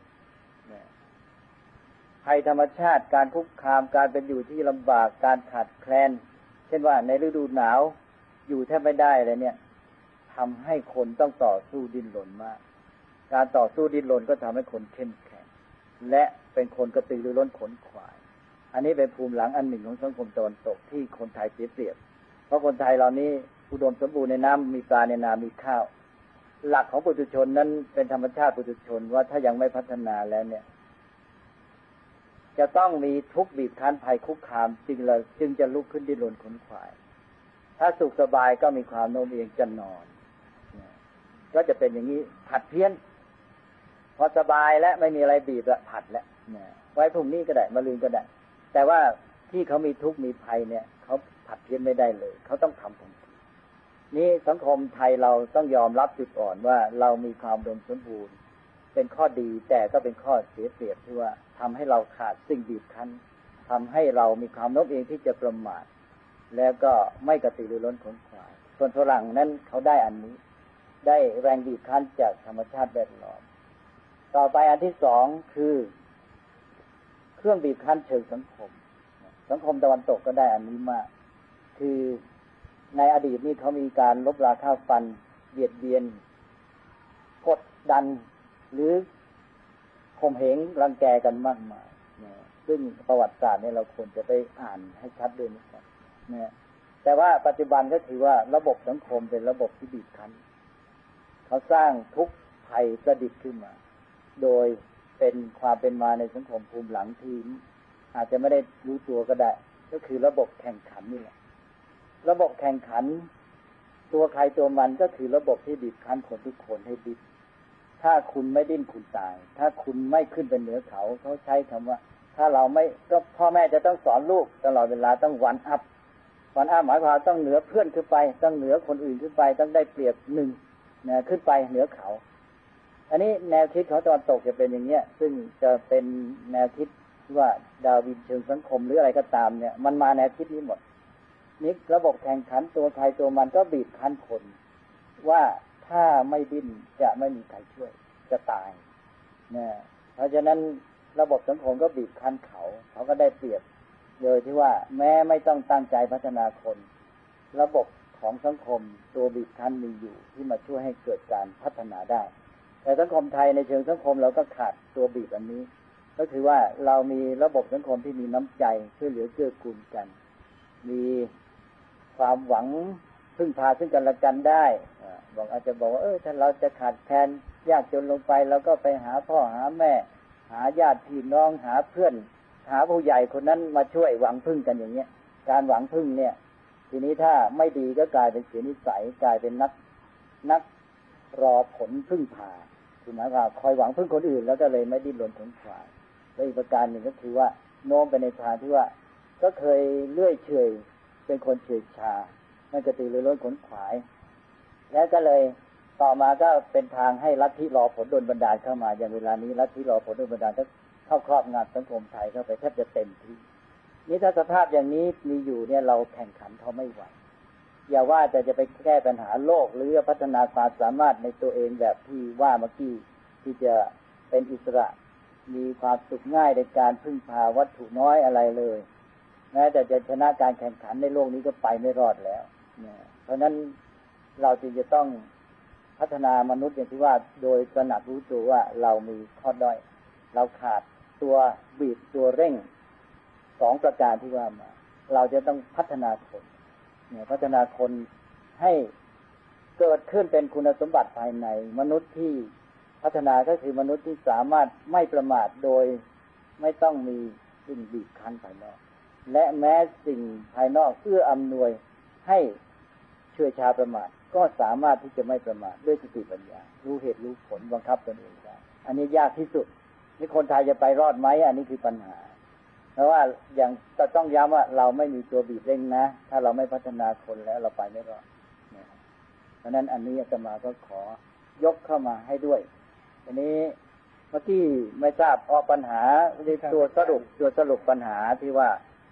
ภัยธรรมชาติการคุกคามการเป็นอยู่ที่ลำบากการขาดแคลนเช่นว่าในฤดูหนาวอยู่แทบไม่ได้เลยเนี่ยทำให้คนต้องต่อสู้ดิ้นรนมากการต่อสู้ดิ้นรนก็ทำให้คนเข้มแข็งและเป็นคนกระตือรือร้นขนขวายอันนี้เป็นภูมิหลังอันหนึ่งของสังคมตะวันตกที่คนไทยเสียเปรียบเพราะคนไทยเรานี้อุดมสมบูรณ์ในน้ำมีปลาในนามีข้าวหลักของปุถุชนนั้นเป็นธรรมชาติปุถุชนว่าถ้ายังไม่พัฒนาแล้วเนี่ยจะต้องมีทุกข์บีบคั้นภัยคุกคามจึงจะลุกขึ้นดิ้นรนขนขวายถ้าสุขสบายก็มีความโน้มเอียงจะนอนก็จะเป็นอย่างนี้ผัดเพี้ยนพอสบายและไม่มีอะไรบีบละผัดแล้วไว้พรุ่งนี้ก็ได้มะรืนก็ได้แต่ว่าที่เขามีทุกข์มีภัยเนี่ยเขาผัดเพี้ยนไม่ได้เลยเขาต้องทำทันทีนี่สังคมไทยเราต้องยอมรับจุดอ่อนว่าเรามีความอุดมสมบูรณ์เป็นข้อดีแต่ก็เป็นข้อเสียเปรียบที่ว่าทำให้เราขาดสิ่งบีบคั้นทำให้เรามีความโน้มเอียงที่จะประมาทแล้วก็ไม่กระตือรือร้นขนขวายส่วนฝรั่งนั้นเขาได้อันนี้ได้แรงบีบคั้นจากธรรมชาติแวดล้อมต่อไปอันที่สองคือเครื่องบีบคั้นเชิงสังคมตะวันตกก็ได้อันนี้มากคือในอดีตนี่เขามีการลบราค่าฟันเบียดเบียนกดดันหรือข่มเหงรังแกกันมากมายซึ่งประวัติศาสตร์เนี่ยเราควรจะไปอ่านให้ชัดด้วยนะครับแต่ว่าปัจจุบันก็ถือว่าระบบสังคมเป็นระบบที่บีบคั้นเขาสร้างทุกข์ภัยประดิษฐ์ขึ้นมาโดยเป็นความเป็นมาในสังคมภูมิหลังที่อาจจะไม่ได้รู้ตัวก็ได้ก็คือระบบแข่งขันนี่แหละระบบแข่งขันตัวใครตัวมันก็คือระบบที่บีบคั้นคนทุกคนให้ดิ้นถ้าคุณไม่ดิ้นคุณตายถ้าคุณไม่ขึ้นเป็นเหนือเขาใช้คำว่าถ้าเราไม่ก็พ่อแม่จะต้องสอนลูกตลอดเวลาต้องวันอัพหมายความต้องเหนือเพื่อนขึ้นไปต้องเหนือคนอื่นขึ้นไปต้องได้เปรียบหนึ่งขึ้นไปเหนือเขาอันนี้แนวคิดของตะวันตกจะเป็นอย่างเนี้ยซึ่งจะเป็นแนวคิดว่าดาวินเชิงสังคมหรืออะไรก็ตามเนี่ยมันมาแนวคิดนี้หมดนี่ระบบแข่งขันตัวใครตัวมันก็บีบคั้นคนว่าถ้าไม่ดิ้นจะไม่มีใครช่วยจะตายเพราะฉะนั้นระบบสังคมก็บีบคั้นเขาก็ได้เปรียบโดยที่ว่าแม้ไม่ต้องตั้งใจพัฒนาคนระบบของสังคมตัวบีบคั้นมีอยู่ที่มาช่วยให้เกิดการพัฒนาได้แต่สังคมไทยในเชิงสังคมเราก็ขาดตัวบีบอันนี้ก็คือว่าเรามีระบบสังคมที่มีน้ำใจช่วยเหลือเกื้อกูลกันมีความหวังพึ่งพาซึ่งกันและกันได้อาจจะบอกว่าถ้าเราจะขาดแคลนยากจนลงไปเราก็ไปหาพ่อหาแม่หาญาติพี่น้องหาเพื่อนหาผู้ใหญ่คนนั้นมาช่วยหวังพึ่งกันอย่างเงี้ยการหวังพึ่งเนี่ยทีนี้ถ้าไม่ดีก็กลายเป็นเสียนิสัยกลายเป็นนักรอผลพึ่งพาคือหมายความคอยหวังพึ่งคนอื่นแล้วก็เลยไม่ดิ้นรนขนขวายและอีกประการหนึ่งก็คือว่าโน้มไปในทางที่ว่าก็เคยเลื่อยเฉยเป็นคนเฉยชาไม่กระตือรือร้นขนขวายแล้วก็เลยต่อมาก็เป็นทางให้ลัทธิรอผลโดนบันดาลเข้ามาอย่างเวลานี้ลัทธิรอผลโดนบันดาลก็เข้าครอบงำสังคมไทยเข้าไปแทบจะเต็มที่นี่ถ้าสภาพอย่างนี้มีอยู่เนี่ยเราแข่งขันเขาไม่ไหวอย่าว่าแต่จะไปแก้ปัญหาโลกหรือพัฒนาความสามารถในตัวเองแบบที่ว่าเมื่อกี้ที่จะเป็นอิสระมีความสุขง่ายในการพึ่งพาวัตถุน้อยอะไรเลยแม้แต่จะชนะการแข่งขันในโลกนี้ก็ไปไม่รอดแล้วเพราะฉะนั้นเราจึงจะต้องพัฒนามนุษย์อย่างที่ว่าโดยตระหนักรู้ตัวว่าเรามีข้อด้อยเราขาดตัวบีบตัวเร่งสองประการที่ว่ามาเราจะต้องพัฒนาคนพัฒนาคนให้เกิดขึ้นเป็นคุณสมบัติภายในมนุษย์ที่พัฒนาก็คือมนุษย์ที่สามารถไม่ประมาทโดยไม่ต้องมีสิ่งบีบคั้นภายนอกและแม้สิ่งภายนอกเอื้ออำนวยให้เชื่อชาประมาทก็สามารถที่จะไม่ประมาทด้วยสติปัญญารู้เหตุรู้ผลบังคับตนเองได้อันนี้ยากที่สุดนี่คนไทยจะไปรอดไหมอันนี้คือปัญหาเพราะว่าอย่างต้องย้ำว่าเราไม่มีตัวบีบเร่งนะถ้าเราไม่พัฒนาคนแล้วเราไปไม่รอดเพราะนั้นอันนี้อาตมาก็ขอยกเข้ามาให้ด้วยอันนี้เมื่อกี้ไม่ทราบปัญหาตัวสรุปปัญหาที่ว่า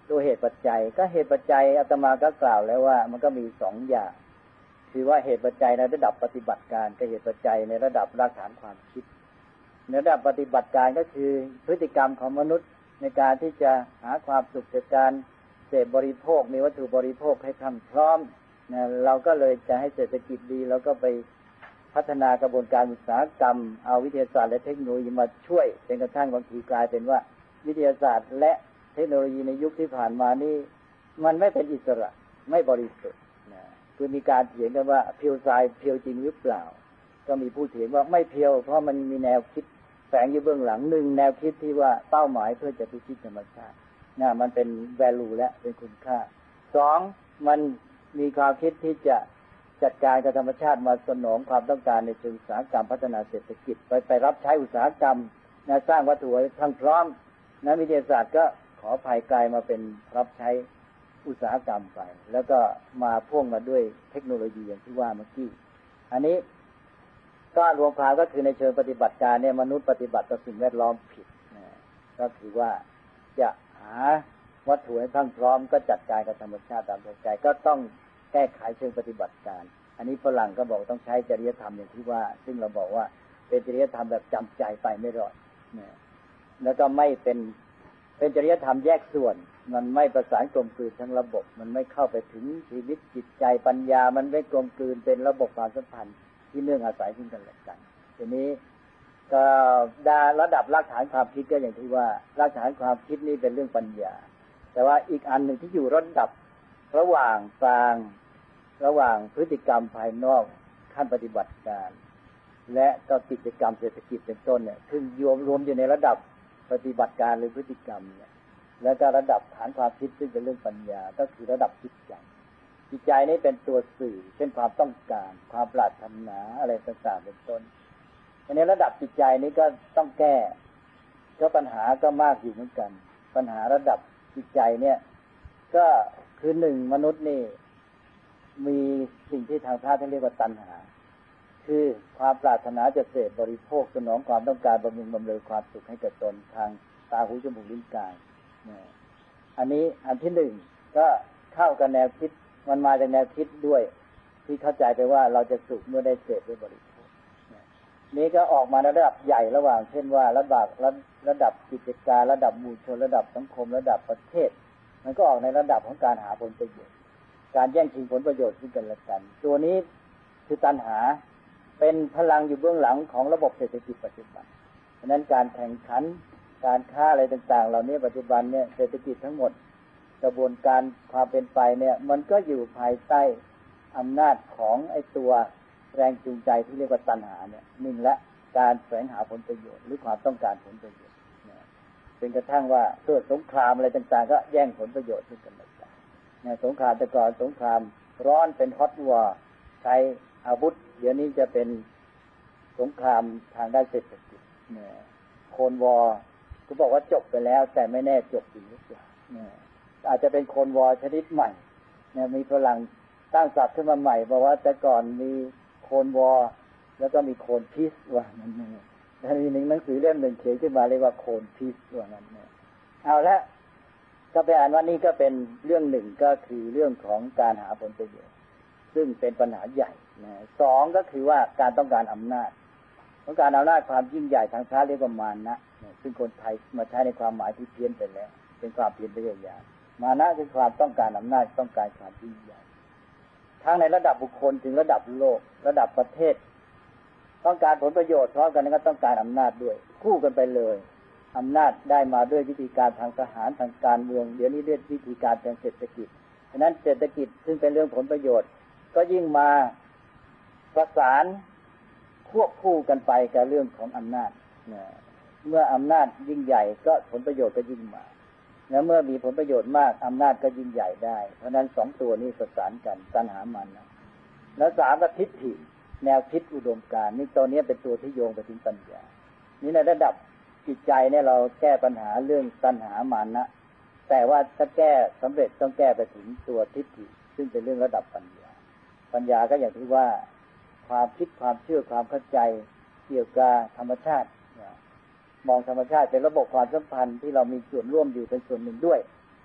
ตัวเหตุปัจจัยก็เหตุปัจจัยอาตมาก็กล่าวแล้วว่ามันก็มีสองอย่างคือว่าเหตุปัจจัยในระดับปฏิบัติการกับเหตุปัจจัยในระดับรากฐานความคิดในระดับปฏิบัติการก็คือพฤติกรรมของมนุษย์ในการที่จะหาความสุขจากการเสพบริโภคมีวัตถุบริโภคให้พร้อมนะเราก็เลยจะให้เศรษฐกิจดีเราก็ไปพัฒนากระบวนการอุตสาหกรรมเอาวิทยาศาสตร์และเทคโนโลยีมาช่วยจนกระทั่งบางทีกลายเป็นว่าวิทยาศาสตร์และเทคโนโลยีในยุคที่ผ่านมานี่มันไม่เป็นอิสระไม่บริสุทธิ์นะคือมีการเถียงกันว่าเพียวทรายเพียวจริงหรือเปล่าก็มีผู้เถียงว่าไม่เพียวเพราะมันมีแนวคิดแฝงอยู่เบื้องหลังหนึ่งแนวคิดที่ว่าเป้าหมายเพื่อจะพิชิตธรรมชาตินะมันเป็น value และเป็นคุณค่าสองมันมีความคิดที่จะจัดการกับธรรมชาติมาสนองความต้องการในเชิงอุตสาหกรรมพัฒนาเศรษฐกิจไปรับใช้อุตสาหกรรมนะสร้างวัตถุให้ทั้งพร้อมนักวิทยาศาสตร์ก็ขอภายกลายมาเป็นรับใช้อุตสาหกรรมไปแล้วก็มาพ่วงมาด้วยเทคโนโลยีอย่างที่ว่าเมื่อกี้อันนี้ก็รวมความก็คือในเชิงปฏิบัติการเนี่ยมนุษย์ปฏิบัติต่อสิ่งแวดล้อมผิดนะก็คือว่าจะหาวัตถุให้ทั้งพร้อมก็จัดการกับธรรมชาติตามใจก็ต้องแก้ไขเชิงปฏิบัติการอันนี้ฝรั่งก็บอกต้องใช้จริยธรรมอย่างที่ว่าซึ่งเราบอกว่าเป็นจริยธรรมแบบจำใจไปไม่รอดนะแล้วก็ไม่เป็นจริยธรรมแยกส่วนมันไม่ประสานกลมกลืนทั้งระบบมันไม่เข้าไปถึงชีวิตจิตใจปัญญามันไม่กลมกลืนเป็นระบบความสัมพันธ์ที่เนื่องอาศัยซึ่งกันและกันทีนี้ก็ระดับรากฐานความคิดก็อย่างที่ว่ารากฐานความคิดนี่เป็นเรื่องปัญญาแต่ว่าอีกอันหนึ่งที่อยู่ระดับระหว่างกลางระหว่างพฤติกรรมภายนอกขั้นปฏิบัติการและก็กิจกรรมเศรษฐกิจเป็นต้นเนี่ยซึ่งรวมอยู่ในระดับปฏิบัติการหรือพฤติกรรมเนี่ยแล้วก็ระดับฐานความคิดซึ่งเป็นเรื่องปัญญาก็คือระดับจิตใจนี่เป็นตัวสื่อเป็นความต้องการความปรารถนาอะไรต่างๆเป็นต้นในระดับจิตใจนี้ก็ต้องแก้ก็ปัญหาก็มากอยู่เหมือนกันปัญหาระดับจิตใจเนี่ยก็คือหนึ่งมนุษย์นี่มีสิ่งที่ทางพระท่านเรียกว่าตัณหาคือความปรารถนาจะเสพบริโภคสนองความต้องการบำรุงบำเรอความสุขให้แก่ตนทางตาหูจมูกลิ้นกายอันนี้อันที่หนึ่งก็เข้ากับแนวคิดมันมาจากแนวคิดด้วยที่เข้าใจไปว่าเราจะสุขเมื่อได้เสพด้วยบริโภคนี้ก็ออกมาในระดับใหญ่ระหว่างเช่นว่าระดับกิจการระดับหมู่ชนระดับสังคมระดับประเทศมันก็ออกในระดับของการหาผลประโยชน์การแย่งชิงผลประโยชน์ซึ่งกันและกันตัวนี้คือตัณหาเป็นพลังอยู่เบื้องหลังของระบบเศรษฐกิจปัจจุบันฉะนั้นการแข่งขันการค้าอะไรต่างๆเหล่านี้ปัจจุบันเนี่ยเศรษฐกิจทั้งหมดกระบวนการความเป็นไปเนี่ยมันก็อยู่ภายใต้อำนาจของไอ้ตัวแรงจูงใจที่เรียกว่าตัณหาเนี่ยหนึ่งและการแสวงหาผลประโยชน์หรือความต้องการผลประโยชน์เป็นกระทั่งว่าเกิดสงครามอะไรต่างๆก็แย่งผลประโยชน์ซึ่งกันและกันเนี่ยสงครามแต่ก่อนสงครามร้อนเป็นฮอตวอร์ใช้อาวุธเดี๋ยวนี้จะเป็นสงครามทางด้านเศรษฐกิจเนี่ยโคนวอร์ก็บอกว่าจบไปแล้วแต่ไม่แน่จบจริงหรือเปล่าเนี่ยอาจจะเป็นโคนวอร์ชนิดใหม่เนี่ยมีฝรั่งตั้งศัพท์ขึ้นมาใหม่บอกว่าแต่ก่อนมีโคนวอร์แล้วก็มีโคนพีซว่างั้นเนี่ยแล้วมีหนังสือเล่มหนึ่งเขียนขึ้นมาเรียกว่าโคนพีซว่างั้นเนี่ยเอาละก็ไปอ่านว่านี่ก็เป็นเรื่องหนึ่งก็คือเรื่องของการหาผลประโยชน์ซึ่งเป็นปัญหาใหญ่นะสองก็คือว่าการต้องการอำนาจต้องการอำนาจความยิ่งใหญ่ทางพระเรียกว่ามานะซึ่งคนไทยมาใช้ในความหมายที่เพี้ยนไปแล้วเป็นความเพี้ยนไปอย่างมานะคือความต้องการอำนาจต้องการความยิ่งใหญ่ทั้งในระดับบุคคลถึงระดับโลกระดับประเทศต้องการผลประโยชน์พร้อมกันนั้นก็ต้องการอำนาจด้วยคู่กันไปเลยอำนาจได้มาด้วยวิธีการทางทหารทางการเมืองเดี๋ยวนี้เรียกวิธีการทางเศรษฐกิจฉะนั้นเศรษฐกิจซึ่งเป็นเรื่องผลประโยชน์ก็ยิ่งมาประสานควบคู่กันไปกับเรื่องของอำนาจเมื่ออำนาจยิ่งใหญ่ก็ผลประโยชน์ก็ยิ่งมาแล้วเมื่อมีผลประโยชน์มากอำนาจก็ยิ่งใหญ่ได้เพราะนั้นสองตัวนี้ประสานกันตัณหามันนะแล้วสามก็ทิฏฐิแนวคิดอุดมการณ์นี่ตัวนี้เป็นตัวที่โยงไปถึงปัญญานี่ในระดับจิตใจเนี่ยเราแก้ปัญหาเรื่องตัณหามานะแต่ว่าถ้าแก้สำเร็จต้องแก้ไปถึงตัวทิฏฐิซึ่งเป็นเรื่องระดับปัญญาก็อย่างที่ว่าความคิดความเชื่อความเข้าใจเกี่ยวกับธรรมชาติมองธรรมชาติเป็นระบบความสัมพันธ์ที่เรามีส่วนร่วมอยู่เป็นส่วนหนึ่งด้วย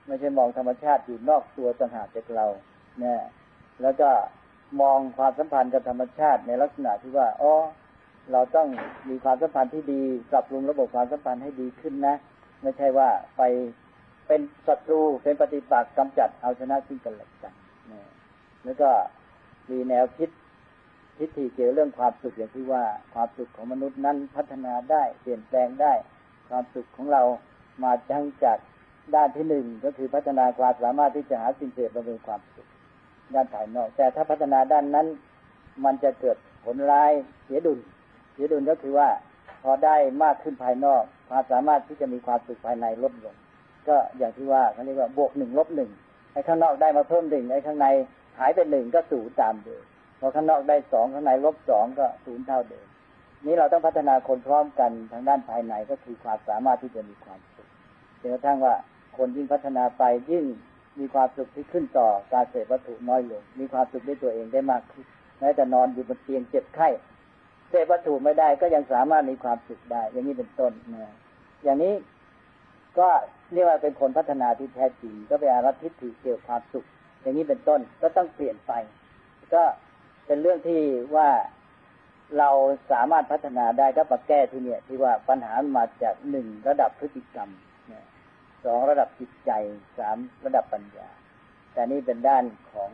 ไม่ใช่มองธรรมชาติอยู่นอกตัวต่างหากจากเราเนี่ยแล้วก็มองความสัมพันธ์กับธรรมชาติในลักษณะที่ว่าเราต้องมีความสัมพันธ์ที่ดีปรับปรุงระบบความสัมพันธ์ให้ดีขึ้นนะไม่ใช่ว่าไปเป็นศัตรูเป็นปฏิปักษ์กำจัดเอาชนะซึ่งกันและกันเนี่ยแล้วก็มีแนวคิดทิฏฐิเกี่ยวเรื่องความสุขอย่างที่ว่าความสุขของมนุษย์นั้นพัฒนาได้เปลี่ยนแปลงได้ความสุขของเรามาจากด้านที่หนึ่งก็คือพัฒนาความสามารถที่จะหาสิ่งเสพบำรุงความสุขด้านภายนอกแต่ถ้าพัฒนาด้านนั้นมันจะเกิดผลร้ายเสียดุลก็คือว่าพอได้มากขึ้นภายนอกความสามารถที่จะมีความสุขภายในลดลงก็อย่างที่ว่าเขาเรียกว่าบวก1 ลบ 1ไอ้ข้างนอกได้มาเพิ่ม1ไอ้ข้างในหายไป1ก็0ตามเดิมพอข้างนอกได้2ข้างในลบ2ก็0เท่าเดิมนี้เราต้องพัฒนาคนพร้อมกันทางด้านภายในก็คือความสามารถที่จะมีความสุขจนกระทั่งว่าคนยิ่งพัฒนาไปยิ่งมีความสุขที่ขึ้นต่อการเสพวัตถุน้อยลงมีความสุขด้วยตัวเองได้มากขึ้นแม้แต่นอนอยู่บนเตียงเจ็บไข้เสพวัตถุไม่ได้ก็ยังสามารถมีความสุขได้อย่างนี้เป็นต้นนะอย่างนี้ก็เรียกว่าเป็นคนพัฒนาที่แท้จริงก็เป็นอารัตทิฏฐิเกี่ยวกับความสุขอย่างนี้เป็นต้นก็ต้องเปลี่ยนไปก็เป็นเรื่องที่ว่าเราสามารถพัฒนาได้ก็มาแก้ที่เนี่ยที่ว่าปัญหามาจาก1ระดับพฤติกรรม2ระดับจิตใจ3ระดับปัญญาแต่นี่เป็นด้านของ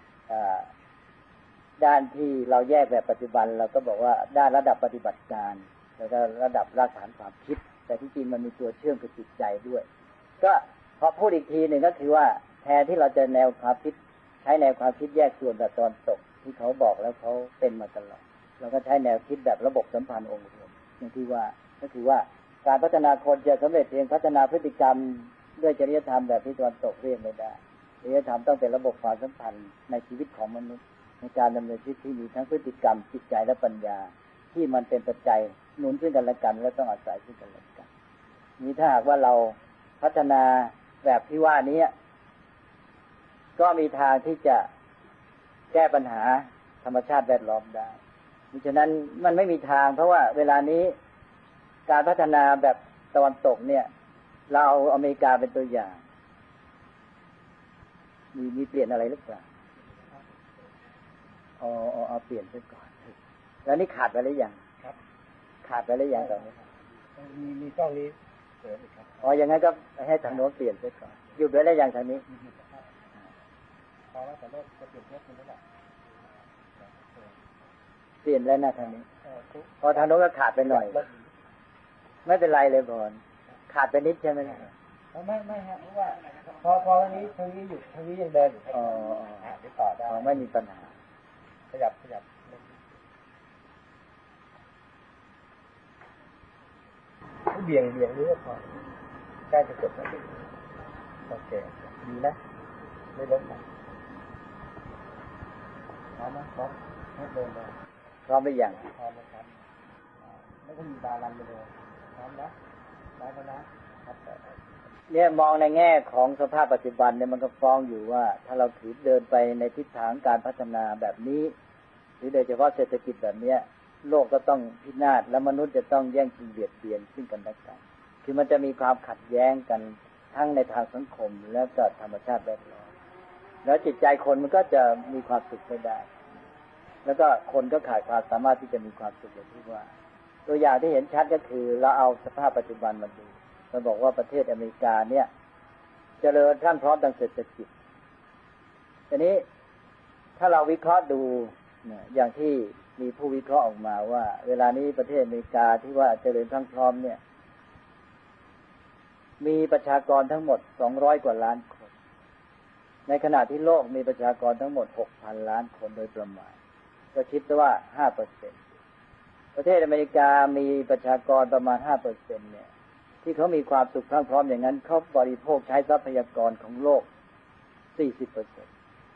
ด้านที่เราแยกแบบปัจจุบันเราก็บอกว่าด้านระดับปฏิบัติการแล้วก็ระดับรากฐานความคิดแต่ที่จริงมันมีตัวเชื่อมกับจิตใจด้วยก็พอพูดอีกทีหนึ่งก็คือว่าแทนที่เราจะแนวความคิดใช้แนวความคิดแยกส่วนแบบตอนตกที่เขาบอกแล้วเขาเป็นมาตลอดเราก็ใช้แนวคิดแบบระบบสัมพันธ์องค์รวมอย่างที่ว่าก็คือว่าการพัฒนาคนจะสำเร็จเพียงพัฒนาพฤติกรรมด้วยจริยธรรมแบบที่ตะวันตกเรียกไม่ได้จริยธรรมต้องเป็นระบบความสัมพันธ์ในชีวิตของมนุษย์ในการดำเนินชีวิตที่มีทั้งพฤติกรรมจิตใจและปัญญาที่มันเป็นปัจจัยหนุนซึ่งกันและกันและต้องอาศัยซึ่งกันและกันนี้ถ้าหากว่าเราพัฒนาแบบที่ว่านี้ก็มีทางที่จะแก้ปัญหาธรรมชาติแวดล้อมได้ดังนั้นมันไม่มีทางเพราะว่าเวลานี้การพัฒนาแบบตะวันตกเนี่ยเราเอาอเมริกาเป็นตัวอย่างมีเปลี่ยนอะไรหรือเปล่าเอาเปลี่ยนไปก่อนแล้วนี่ขาดไปหรือยังครับขาดไปหรือยังตอนนี้มีกล้องนี้เสริมอีกครับอย่างงั้นก็ให้ทางโน้นเปลี่ยนไปก่อนหยุดไว้ได้ยังทางนี้พอแล้วแต่ว่าจะเปลี่ยนเยอะขึ้นแล้วล่ะเปลี่ยนแล้วนะทางนี้พอทางโน้นก็ขาดไปหน่อยไม่เป็นไรเลยบอลขาดไปนิดใช่ไหมไม่ฮะเพราะว่าพอทางนี้หยุดทางนี้ยังเดินอยู่ไปต่อได้ไม่มีปัญหาขยับเบี่ยงนี้ก็พอใกล้จะจบแล้วโอเคดีนะไม่ล้มนะพร้อมไหมพร้อมให้เดินไปพร้อมหรือยังพร้อมนะครับไม่ต้องมีบาลันไปเลยพร้อมนะได้แล้วนะครับเนี่ยมองในแง่ของสภาพปัจจุบันเนี่ยมันก็ฟ้องอยู่ว่าถ้าเราถือเดินไปในทิศทางการพัฒนาแบบนี้หรือโดยเฉพาะเศรษฐกิจแบบนี้โลกก็ต้องพินาศและมนุษย์จะต้องแย่งชิงเบียดเบียนซึ่งกันและกันคือมันจะมีความขัดแย้งกันทั้งในทางสังคมและก็ธรรมชาติแวดล้อมแล้วจิตใจคนมันก็จะมีความสุขไม่ได้แล้วก็คนก็ขาดความสามารถที่จะมีความสุขอย่างที่ว่าตัวอย่างที่เห็นชัดก็คือเราเอาสภาพปัจจุบันมาดูเราบอกว่าประเทศอเมริกาเนี่ยเจริญขั้นพร้อมทางเศรษฐกิจทีนี้ถ้าเราวิเคราะห์ดูเนี่ยอย่างที่มีผู้วิเคราะห์ออกมาว่าเวลานี้ประเทศอเมริกาที่ว่าเจริญขั้นพร้อมเนี่ยมีประชากรทั้งหมด200 กว่าล้านคนในขณะที่โลกมีประชากรทั้งหมด 6,000 ล้านคนโดยประมาณก็คิดว่า 5% ประเทศอเมริกามีประชากรประมาณ 5% เนี่ยที่เขามีความสุขพร้อมอย่างนั้นเขาบริโภคใช้ทรัพยากรของโลก 40%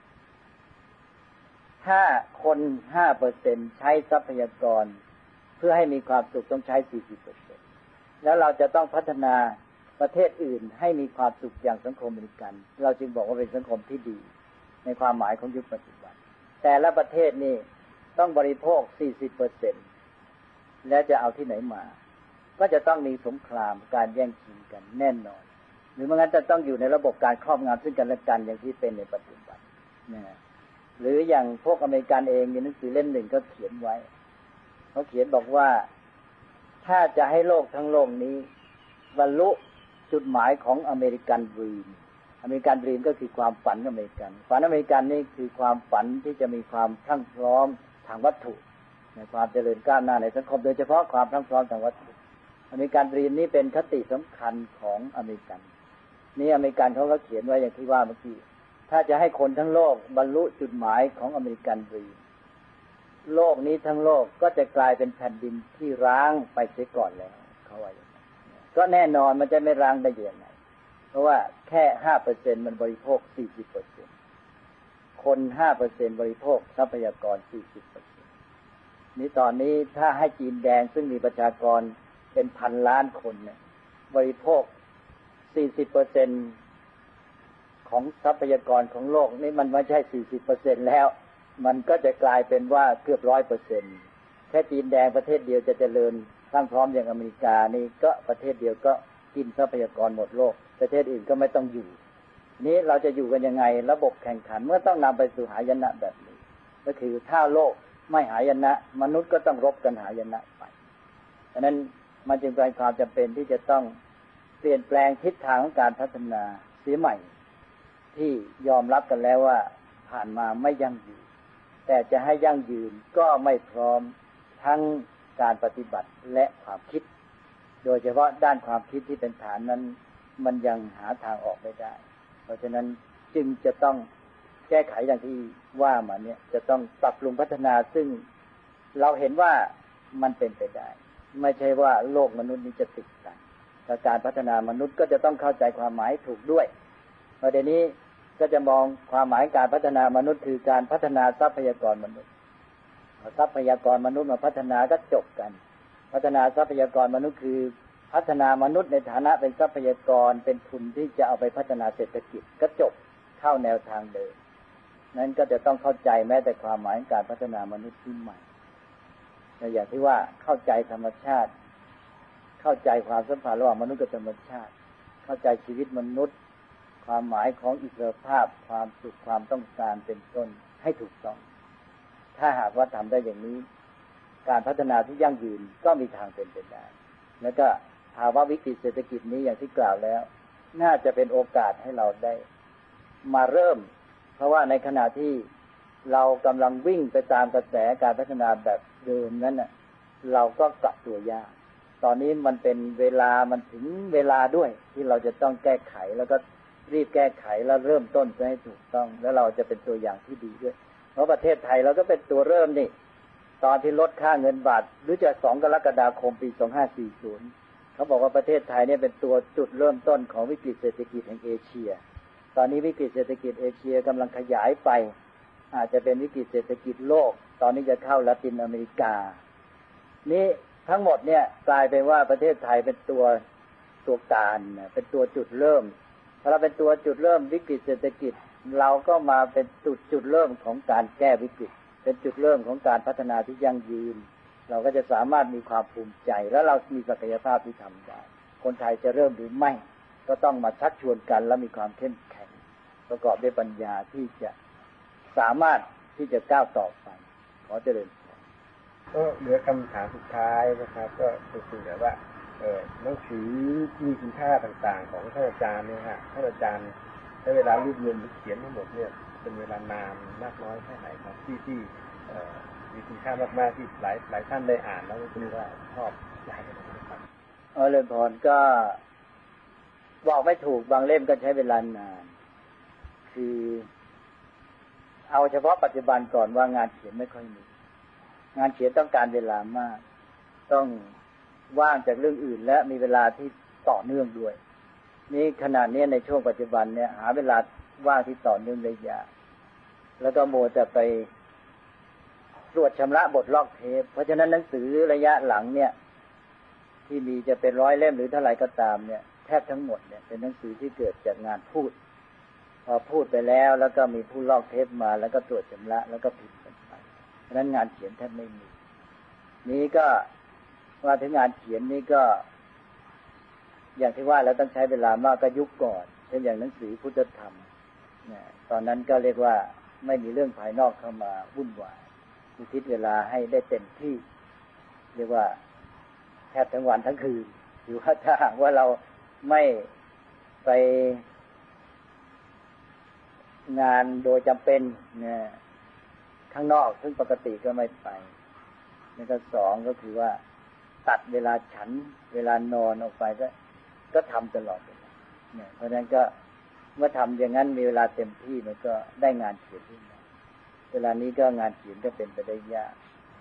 ถ้าคน 5% ใช้ทรัพยากรเพื่อให้มีความสุขต้องใช้ 40% แล้วเราจะต้องพัฒนาประเทศอื่นให้มีความสุขอย่างสังคมอเมริกันเราจึงบอกว่าเป็นสังคมที่ดีในความหมายของยุคปัจจุบันแต่ละประเทศนี่ต้องบริโภค 40% แล้วจะเอาที่ไหนมาก็จะต้องมีสงครามการแย่งชิงกันแน่นอนหรือไม่งั้นจะต้องอยู่ในระบบการครอบงำซึ่งกันและกันอย่างที่เป็นในปัจจุบันนะหรืออย่างพวกอเมริกันเองมีหนังสือเล่มหนึ่งก็เขียนไว้เขาเขียนบอกว่าถ้าจะให้โลกทั้งโลกนี้บรรลุจุดหมายของอเมริกันดรีมอเมริกันดรีมก็คือความฝันอเมริกันฝันอเมริกันนี่คือความฝันที่จะมีความพรั่งพร้อมทางวัตถุในความเจริญก้าวหน้าในสังคมโดยเฉพาะความพรั่งพร้อมทางวัตถุอเมริกันดรีมนี่เป็นคติสำคัญของอเมริกันนี่อเมริกันเขาก็เขียนไว้อย่างที่ว่าเมื่อกี้ถ้าจะให้คนทั้งโลกบรรลุจุดหมายของอเมริกันดรีมโลกนี้ทั้งโลกก็จะกลายเป็นแผ่นดินที่ร้างไปเสียก่อนแล้วเขาว่าอย่างนั้นก็แน่นอนมันจะไม่ร้างได้ยังไงเพราะว่าแค่ 5% มันบริโภค 40% คน 5% บริโภคทรัพยากร 40% นี่ตอนนี้ถ้าให้จีนแดงซึ่งมีประชากรเป็นพันล้านคนเนี่ยบริโภค 40% ของทรัพยากรของโลกนี่มันไม่ใช่ 40% แล้วมันก็จะกลายเป็นว่าเกือบ 100% แค่จีนแดงประเทศเดียวจะเจริญสร้างพร้อมอย่างอเมริกานี่ก็ประเทศเดียวก็กินทรัพยากรหมดโลกประเทศอื่นก็ไม่ต้องอยู่นี้เราจะอยู่กันยังไงระบบแข่งขันเมื่อต้องนำไปสู่หายนะแบบนี้ก็คือถ้าโลกไม่หายนะมนุษย์ก็ต้องรบกันหายนะไปฉะนั้นมันจึงเป็นความจำเป็นที่จะต้องเปลี่ยนแปลงทิศทางของการพัฒนาเสียใหม่ที่ยอมรับกันแล้วว่าผ่านมาไม่ยั่งยืนแต่จะให้ยั่งยืนก็ไม่พร้อมทั้งการปฏิบัติและความคิดโดยเฉพาะด้านความคิดที่เป็นฐานนั้นมันยังหาทางออกไม่ได้เพราะฉะนั้นจึงจะต้องแก้ไขอย่างที่ว่ามาเนี่ยจะต้องปรับปรุงพัฒนาซึ่งเราเห็นว่ามันเป็นไปได้ไม่ใช่ว่าโลกมนุษย์นี้จะติดกันแต่การพัฒนามนุษย์ก็จะต้องเข้าใจความหมายถูกด้วยประเด็นนี้ก็จะมองความหมายการพัฒนามนุษย์คือการพัฒนาทรัพยากรมนุษย์ทรัพยากรมนุษย์มาพัฒนาก็จบกันพัฒนาทรัพยากรมนุษย์คือพัฒนามนุษย์ในฐานะเป็นทรัพยากรเป็นทุนที่จะเอาไปพัฒนาเศรษฐกิจก็จบเข้าแนวทางเดิมนั้นก็จะต้องเข้าใจแม้แต่ความหมายการพัฒนามนุษย์ที่ใหม่อย่างที่ว่าเข้าใจธรรมชาติเข้าใจความสัมพันธ์ระหว่างมนุษย์กับธรรมชาติเข้าใจชีวิตมนุษย์ความหมายของอิสรภาพความสุขความต้องการเป็นต้นให้ถูกต้องถ้าหากว่าทำได้อย่างนี้การพัฒนาที่ยั่งยืนก็มีทางเป็นไปได้แล้วก็ภาวะวิกฤตเศรษฐกิจนี้อย่างที่กล่าวแล้วน่าจะเป็นโอกาสให้เราได้มาเริ่มเพราะว่าในขณะที่เรากำลังวิ่งไปตามกระแสการพัฒนาแบบเดิมนั้นน่ะเราก็กลับตัวยากตอนนี้มันเป็นเวลามันถึงเวลาด้วยที่เราจะต้องแก้ไขแล้วก็รีบแก้ไขแล้วเริ่มต้นให้ถูกต้องแล้วเราจะเป็นตัวอย่างที่ดีด้วยเพราะประเทศไทยเราก็เป็นตัวเริ่มนี่ตอนที่ลดค่าเงินบาทหรือจะ2 กรกฎาคมปี 2540เขาบอกว่าประเทศไทยเนี่ยเป็นตัวจุดเริ่มต้นของวิกฤตเศรษฐกิจแห่งเอเชียตอนนี้วิกฤตเศรษฐกิจเอเชียกำลังขยายไปอาจจะเป็นวิกฤตเศรษฐกิจโลกตอนนี้จะเข้าละตินอเมริกานี่ทั้งหมดเนี่ยกลายเป็นว่าประเทศไทยเป็นตัวการเป็นตัวจุดเริ่มพอเราเป็นตัวจุดเริ่มวิกฤตเศรษฐกิจเราก็มาเป็นจุดเริ่มของการแก้วิกฤตเป็นจุดเริ่มของการพัฒนาที่ยั่งยืนเราก็จะสามารถมีความภูมิใจและเรามีศักยภาพที่ทำได้คนไทยจะเริ่มหรือไม่ก็ต้องมาชักชวนกันและมีความเข้มแข็งประกอบด้วยปัญญาที่จะสามารถที่จะก้าวต่อไปขอเจริญก็เหลือคำถามสุดท้ายนะครับก็คือแบบว่าหนังสือที่มีคุณค่าต่างๆของท่านอาจารย์เนี่ยฮะท่านอาจารย์ใช้เวลารวบรวมเขียนทั้งหมดเนี่ยเป็นเวลานานมากน้อยแค่ไหนครับที่มีคุณค่ามากๆที่หลายท่านได้อ่านแล้วก็รู้ว่าชอบอยากให้นะครับเรื่องพรก็บอกไม่ถูกบางเล่มก็ใช้เวลานานคือเอาเฉพาะปัจจุบันก่อนว่างานเขียนไม่ค่อยมีงานเขียนต้องการเวลามากต้องว่างจากเรื่องอื่นและมีเวลาที่ต่อเนื่องด้วยนี่ขนาดนี้ในช่วงปัจจุบันเนี่ยหาเวลาว่างที่ต่อเนื่องได้ยากแล้วก็โมจะไปตรวจชำระบทลอกเทปเพราะฉะนั้นหนังสือระยะหลังเนี่ยที่มีจะเป็น100 เล่มหรือเท่าไหร่ก็ตามเนี่ยแทบทั้งหมดเนี่ยเป็นหนังสือที่เกิดจากงานพูดพอพูดไปแล้วก็มีผู้ลอกเทปมาแล้วก็ตรวจชำระแล้วก็พิมพ์กันไปเพราะฉะนั้นงานเขียนแทบไม่มีนี้ก็ว่าถึงงานเขียนนี้ก็อย่างที่ว่าแล้วต้องใช้เวลามากก็ยุคก่อนเช่นอย่างหนังสือพุทธธรรมเนี่ยตอนนั้นก็เรียกว่าไม่มีเรื่องภายนอกเข้ามาวุ่นวายอุทิศเวลาให้ได้เต็มที่เรียกว่าแทบทั้งวันทั้งคืนหรือว่าถ้าหากว่าเราไม่ไปงานโดยจำเป็นเนี่ยข้างนอกซึ่งปกติก็ไม่ไปแล้วก็สองก็คือว่าตัดเวลาฉันเวลานอนออกไปก็ทำตลอดเนี่ยเพราะฉะนั้นก็เมื่อทำอย่างนั้นมีเวลาเต็มที่มันก็ได้งานเขียนขึ้นมาเวลานี้ก็งานเขียนก็เป็นไปได้ยาก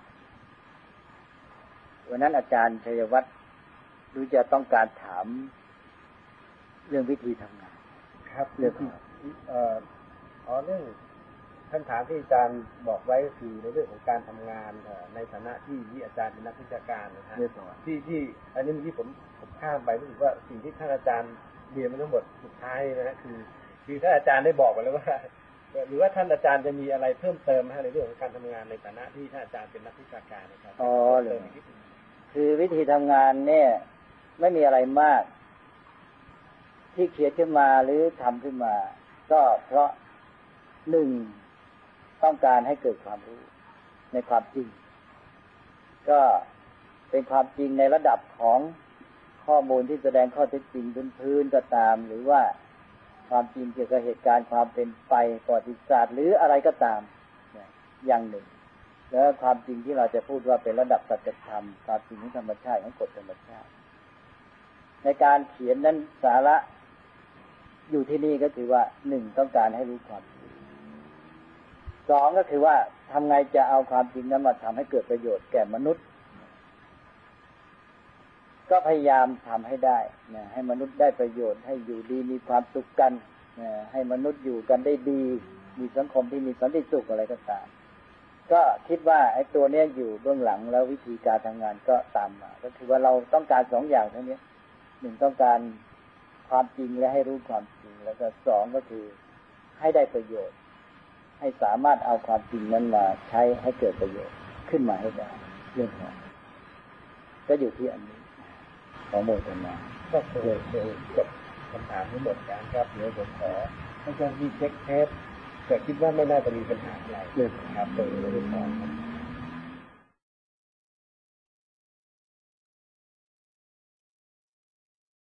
วันนั้นอาจารย์ชัยวัฒน์รู้จะต้องการถามเรื่องวิธีทำงานครับเรื่องเรื่องคำถามที่อาจารย์บอกไว้คือในเรื่องของการทำงานในฐานะที่อาจารย์เป็นนักวิชาการนะฮะที่อันนี้เมื่อกี้ผมข้ามไปรู้สึกว่าสิ่งที่ท่านอาจารย์เรียนมาทั้งหมดสุดท้ายนะฮะคือท่านอาจารย์ได้บอกไปแล้วว่าหรือว่าท่านอาจารย์จะมีอะไรเพิ่มเติมในเรื่องของการทำงานในฐานะที่ท่านอาจารย์เป็นนักวิชาการนะครับเลยคือวิธีทำงานเนี่ยไม่มีอะไรมากที่เขียนขึ้นมาหรือทำขึ้นมาก็เพราะหนึ่งต้องการให้เกิดความรู้ในความจริงก็เป็นความจริงในระดับของข้อมูลที่แสดงข้อเท็จจริงพื้นๆก็ตามหรือว่าความจริงเกี่ยวกับเหตุการณ์ความเป็นไปประวัติศาสตร์หรืออะไรก็ตามอย่างหนึ่งแล้วความจริงที่เราจะพูดว่าเป็นระดับสัจธรรมความจริงของธรรมชาติของกฎธรรมชาติในการเขียนนั้นสาระอยู่ที่นี่ก็คือว่าหนึ่งต้องการให้รู้ความจริงสองก็คือว่าทำไงจะเอาความจริงนั้นมาทำให้เกิดประโยชน์แก่มนุษย์ก็พยายามทำให้ได้นะให้มนุษย์ได้ประโยชน์ให้อยู่ดีมีความสุขกันนะให้มนุษย์อยู่กันได้ดีมีสังคมที่มีสันติสุขอะไรก็ตามก็คิดว่าไอ้ตัวเนี้ยอยู่เบื้องหลังแล้ววิธีการทำงานก็ตามมาก็คือว่าเราต้องการสองอย่างเท่านี้หนึ่งต้องการความจริงและให้รู้ความจริงแล้วก็สองก็คือให้ได้ประโยชน์ให้สามารถเอาความจริงนั้นมาใช้ให้เกิดประโยชน์ขึ้นมาให้ได้เรื่องนี้ก็อยู่ที่อันนี้ของโมทนาก็เคยจบคำถามทั้งหมดการครับเดี๋ยวผมขอให้เจ้าที่เช็คเทปแต่คิดว่าไม่น่าจะมีปัญหาอะไรครับโดยไม่ได้ขอ